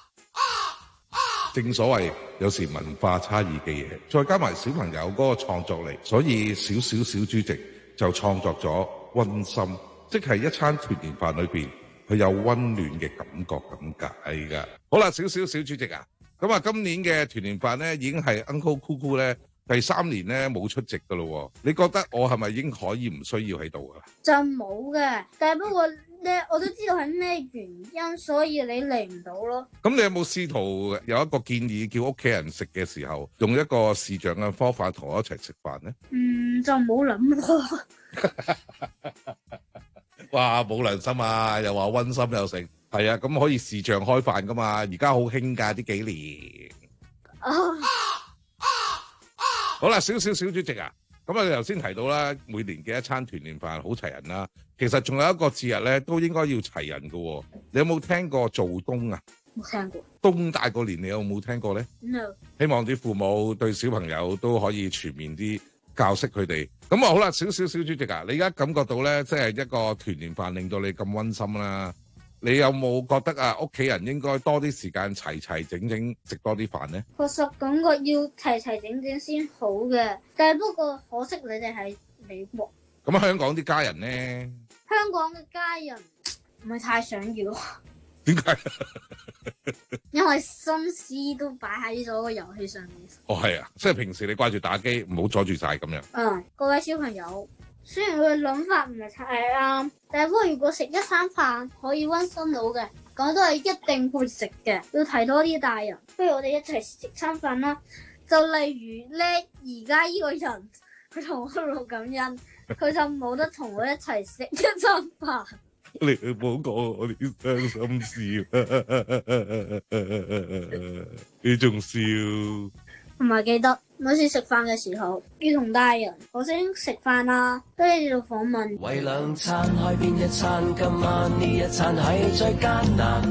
正所謂有時文化差異嘅嘢，再加埋小朋友嗰個創作力，所以小小小主席就創作咗溫心，即係一餐團年飯裏邊佢有溫暖嘅感覺咁解㗎。好啦，小小小主席啊，咁啊今年嘅團年飯咧已經係 Uncle Cuckoo 咧第三年咧冇出席㗎咯。你覺得我係咪已經可以唔需要喺度啊？ 就冇嘅，但係不過咧，我都知道係咩原因，所以你嚟唔到咯。 咁你有冇試圖有一個建議，叫屋企人食嘅時候，用一個視像嘅方法同我一齊食飯咧？ 嗯，就冇諗過。 哇，冇良心啊！又話溫馨又食，係啊，咁可以視像開飯噶嘛？而家好興㗎呢幾年。 啊啊啊、好啦，少少小主席啊！咁啊，你頭先提到啦，每年嘅一餐團年飯好齊人啦。其實仲有一個節日咧，都應該要齊人嘅喎。你有冇聽過做冬啊？ 冇聽過。 冬大過年，你有冇聽過咧 ？No。 希望啲父母對小朋友都可以全面啲教識佢哋。咁啊，好啦，少少小主席啊，你而家感覺到咧，即係一個團年飯令到你咁溫馨啦。你有冇覺得啊，屋企人應該多啲時間齊齊整整食多啲飯咧？ 確實感覺要齊齊整整先好嘅，但係不過可惜你哋係美國。 咁香港啲家人咧？ 香港嘅家人唔係太想要。 點解？ 因為心思都擺喺咗個遊戲上面。 哦，係啊，即係平時你掛住打機，唔好阻住晒咁樣。 嗯，各位小朋友。雖然佢嘅諗法唔係太啱，但係不過如果食一餐飯可以溫馨到嘅，咁都係一定會食嘅。要提多啲大人，不如我哋一齊食餐飯啦。就例如咧，而家呢個人佢同我錄緊音，佢就冇得同我一齊食一餐飯。 你唔好講我啲傷心事，你仲笑？ 同埋記得每次食飯嘅時候要同大人我先食飯啦，跟住做訪問。 為兩餐開邊一餐，今晚呢一餐係最艱難，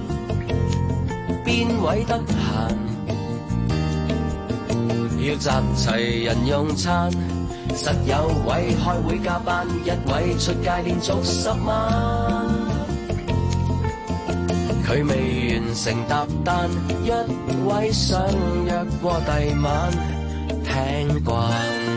邊位得閒要集齊人用餐，實有位開會加班，一位出街連續十晚。佢未完成搭單，一位想約過第晚，聽慣。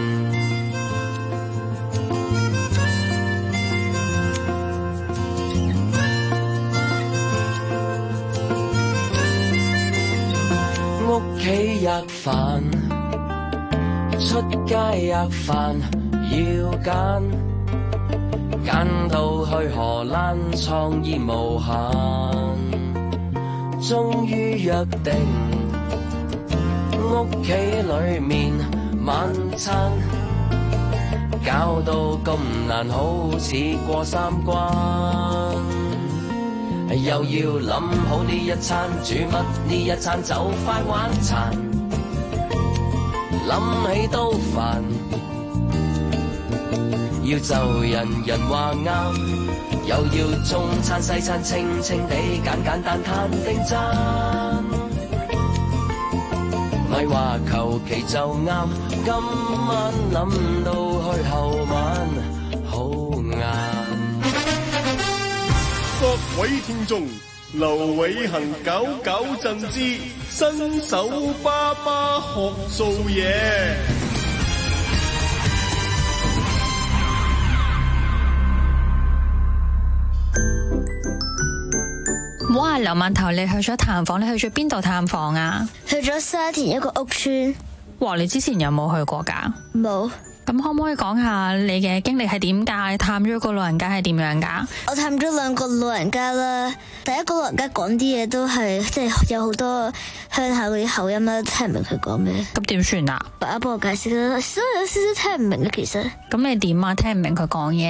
屋企吔飯，出街吔飯要揀，揀到去荷蘭，創意無限。終於約定屋企裏面晚餐，搞到咁難，好似過三關。又要諗好呢一餐煮乜，呢一餐就快晚餐。諗起都煩，要就人人話啱。又要中餐西餐清清地簡簡單單定讚，咪話求其就啱。今晚諗到去後晚好晏。 各位聽眾，劉偉恒搞搞震之新手爸爸學做嘢。 哇！劉饅頭，你去咗探訪，你去咗邊度探訪啊？ 去咗沙田一個屋村。 哇！你之前有冇去過㗎？ 冇。 咁可唔可以講下你嘅經歷係點㗎？探咗個老人家係點樣㗎？ 我探咗兩個老人家啦，第一個老人家講啲嘢都係即係有好多鄉下嗰啲口音啦，聽唔明佢講咩。 咁點算啊？ 爸爸幫我解釋啦，所以有少少聽唔明嘅其實。 咁你點啊？聽唔明佢講嘢？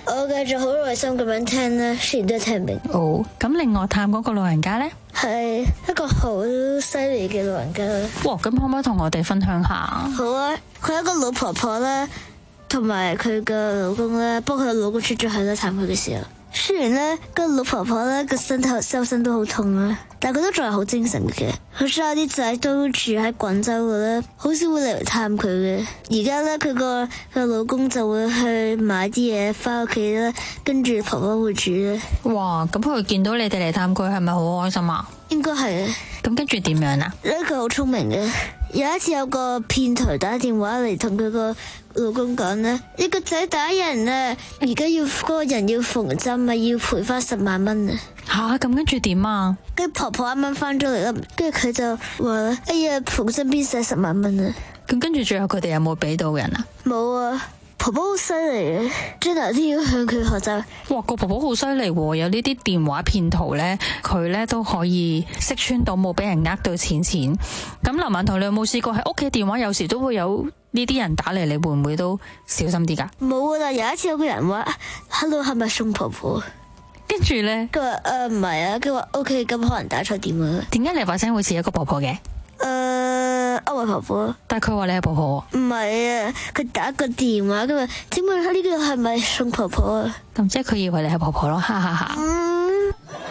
我繼續好耐心咁樣聽啦，雖然都聽唔明。 哦，咁另外探嗰個老人家咧， 係一個好犀利嘅老人家。 哇，咁可唔可以同我哋分享下？ 好啊，佢係一個老婆婆啦，同埋佢嘅老公啦，不過佢嘅老公出咗去啦，探佢嘅時候。雖然咧個老婆婆咧個身體周身都好痛啦，但係佢都仲係好精神嘅。佢所有啲仔都住喺廣州嘅咧，好少會嚟探佢嘅。而家咧佢個佢老公就會去買啲嘢翻屋企啦，跟住婆婆會煮咧。 哇！咁佢見到你哋嚟探佢，係咪好開心啊？ 應該係啊。 咁跟住點樣啊？ 咧佢好聰明嘅。有一次有個騙徒打電話嚟同佢個老公講咧，你個仔打人啊，而家要嗰個人要縫針啊，要賠翻十萬蚊啊！ 吓，咁跟住點啊？ 跟住婆婆啱啱翻咗嚟啦，跟住佢就話：哎呀，縫針邊使十萬蚊啊！ 咁跟住最後佢哋有冇俾到人啊？ 冇啊！婆婆好犀利嘅，將來都要向佢學習。 哇，個婆婆好犀利喎！有呢啲電話騙徒咧，佢咧都可以識穿到冇俾人呃到錢錢。咁劉饅頭，你有冇試過喺屋企電話有時都會有呢啲人打嚟？你會唔會都小心啲㗎？ 冇啊！但有一次有個人話 ：Hello， 係咪宋婆婆？ 跟住咧， 佢話誒唔係啊，佢話 OK，咁可能打錯電話。 點解你把聲好似一個婆婆嘅？ 誒，我係婆婆， 但係佢話你係婆婆。 唔係啊，佢打個電話，佢話請問呢個係咪宋婆婆啊？ 咁即係佢以為你係婆婆咯，哈哈哈。 嗯，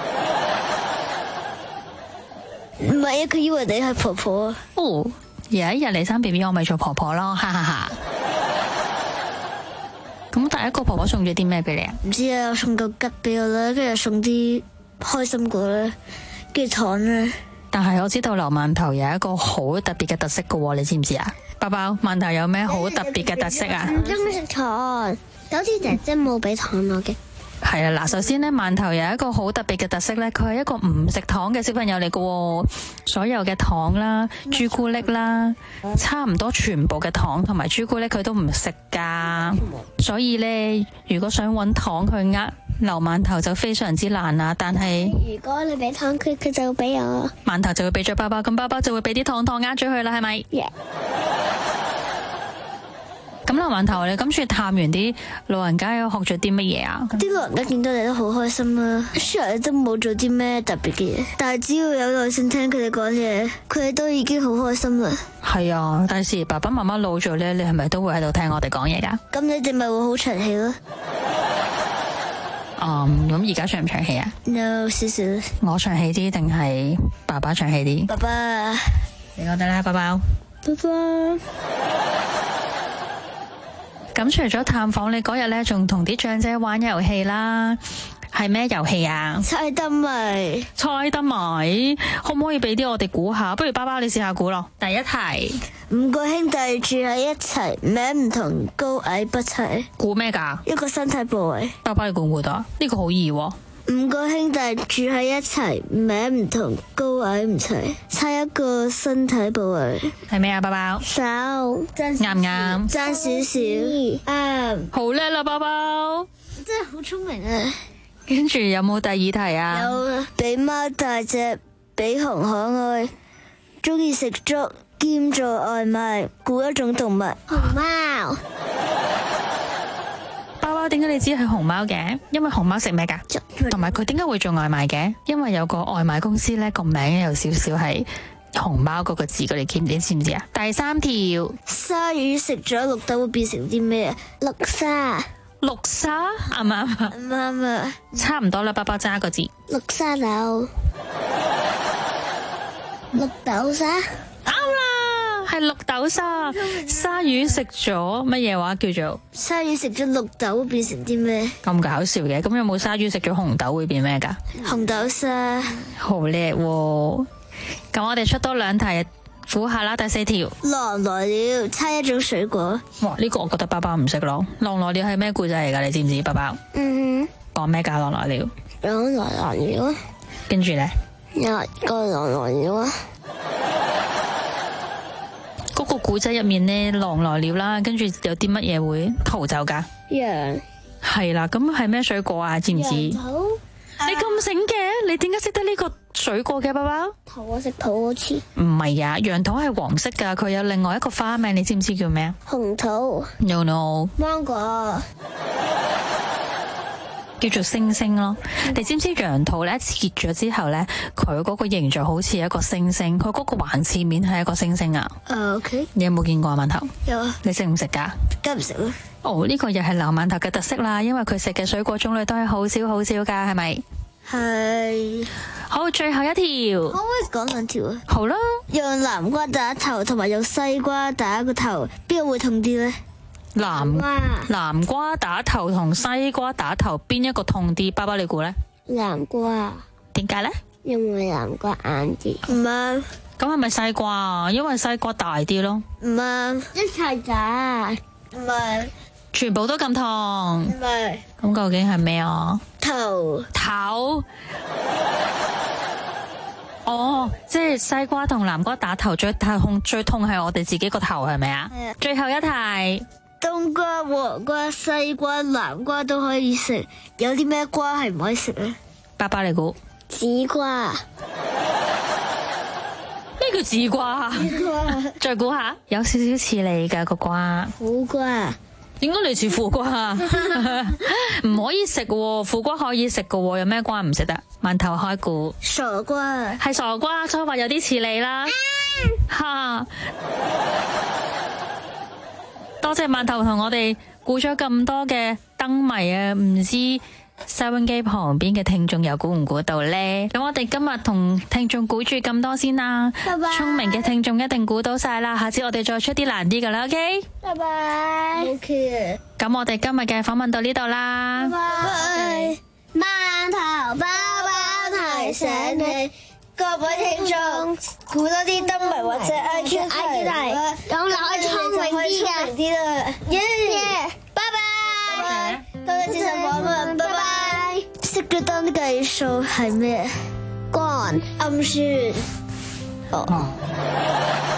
唔係啊，佢以為你係婆婆。 哦，有一日你生 B B， 我咪做婆婆咯，哈哈哈。咁第一個婆婆送咗啲咩俾你啊？ 唔知啊，我送個桔俾我啦，跟住送啲開心果啦，跟住糖啦。 但係我知道劉饅頭有一個好特別嘅特色嘅喎，你知唔知啊？包包，饅頭有咩好特別嘅特色啊？ 唔中意食糖，有啲姐姐冇俾糖我嘅。 係啊，嗱，首先咧，饅頭有一個好特別嘅特色咧，佢係一個唔食糖嘅小朋友嚟嘅喎，所有嘅糖啦、朱古力啦，差唔多全部嘅糖同埋朱古力佢都唔食㗎，所以咧，如果想揾糖去呃劉饅頭就非常之難啦。但係如果你俾糖佢，佢就會俾我。 饅頭就會俾咗包包，咁包包就會俾啲糖糖呃咗佢啦，係咪？Yeah. 咁劉饅頭，你今次探完啲老人家，有學咗啲乜嘢啊？ 啲老人家見到你都好開心啦，雖然你都冇做啲咩特別嘅嘢，但係只要有耐心聽佢哋講嘢，佢哋都已經好開心啦。 係啊，但是爸爸媽媽老咗咧，你係咪都會喺度聽我哋講嘢噶？ 咁你哋咪會好長氣咯。 嗯，咁而家長唔長氣啊 ？No， 少少。 我長氣啲定係爸爸長氣啲？ 爸爸， 你覺得咧，包包？ 爸爸。 咁除咗探訪，你嗰日咧仲同啲長者玩遊戲啦，係咩遊戲啊？ 猜燈謎， 猜燈謎，可唔可以俾啲我哋估下？不如包包你試下估咯。第一題， 五個兄弟住喺一齊，名唔同，高矮不齊。 估咩噶？ 一個身體部位。 包包你估唔估到？呢、這個好易喎。 五個兄弟住喺一齊，名唔同，高矮唔齊，猜一個身體部位係咩啊？包包手，啱唔啱？ 爭少少，啱， 好叻啦！包包真係好聰明啊！ 跟住有冇第二題啊？ 有，比貓大隻，比熊可愛，中意食粥兼做外賣，估一種動物。熊貓。 包包，點解你知係熊貓嘅？因為熊貓食咩噶？同埋佢點解會做外賣嘅？因為有個外賣公司咧，個名有少少係熊貓嗰個字，你知唔知？知唔知啊？第三條，鯊魚食咗綠豆會變成啲咩啊？綠沙， 綠沙啱唔啱啊？ 唔啱啊！ 差唔多啦，包包揸個字。 綠沙豆，綠豆沙。 係綠豆沙，鯊魚食咗乜嘢話叫做？ 鯊魚食咗綠豆會變成啲咩？ 咁搞笑嘅，咁有冇鯊魚食咗紅豆會變咩噶？ 紅豆沙， 好叻喎！咁我哋出多兩題，估下啦。第四條， 狼來了，猜一種水果。 哇，呢個我覺得包包唔識咯。狼來了係咩故仔嚟噶？你知唔知？包包， 嗯， 講咩噶？狼來了， 狼來了， 跟住咧， 有個狼來了啊！ 嗰個古仔入面呢，狼來了啦，跟住有啲乜嘢會逃走噶？ 羊係啦，咁係咩水果啊？知唔知？ 羊桃。 你咁醒嘅，你點解識得呢個水果嘅？包包？ 桃我食桃好似。 唔係啊，楊桃係黃色噶，佢有另外一個花名，你知唔知叫咩啊？ 紅桃。 No no。 芒果。 叫做星星咯。你知唔知楊桃咧切咗之後咧，佢嗰個形狀好似一個星星，佢嗰個橫切面係一個星星啊。 誒 OK。 你有冇見過啊？饅頭？ 有啊。 你食唔食噶？ 梗唔食啦。 哦，呢個又係劉饅頭嘅特色啦，因為佢食嘅水果種類都係好少好少噶，係咪？ 係。 好，最後一條。 可唔可以講兩條啊？ 好啦。 用南瓜打頭同埋用西瓜打個頭，邊個會痛啲咧？ 南南瓜打頭同西瓜打頭，邊一個痛啲？爸爸你估咧？ 南瓜。 點解咧？ 因為南瓜硬啲。唔啱。 咁係咪西瓜啊？因為西瓜大啲咯。 唔啱。一齊打。唔係。 全部都咁痛。 唔係。 咁究竟係咩啊？ 頭。 頭。哦，即係西瓜同南瓜打頭最痛，最痛係我哋自己個頭，係咪啊？ 係啊。 最後一題。 冬瓜、黃瓜、西瓜、南瓜都可以食，有啲咩瓜係唔可以食咧？ 爸爸你估？ 紫瓜。 咩叫紫瓜？ 紫瓜。 再估下，有少少似你噶個瓜。 苦瓜。 點解你似苦瓜？唔可以食喎，苦瓜可以食噶喎，有咩瓜唔食得？饅頭開估。 傻瓜。 係傻瓜，所以話有啲似你啦。吓、啊！多謝饅頭同我哋估咗咁多嘅燈謎啊，唔知收音機旁邊嘅聽眾又估唔估到呢？咁我哋今日同聽眾估住咁多先啦。 拜拜。 聰明嘅聽眾一定估到晒啦，下次我哋再出啲難啲噶啦 ，OK？ 拜拜。OK。 咁我哋今日嘅訪問到呢度啦。 拜拜。饅頭爸爸提醒你。各位聽眾，估多啲燈謎或者 I Q 題，咁你可以聰明啲啦。耶耶，拜拜。多謝接受訪問，拜拜。熄咗燈計數係咩？光暗算。哦。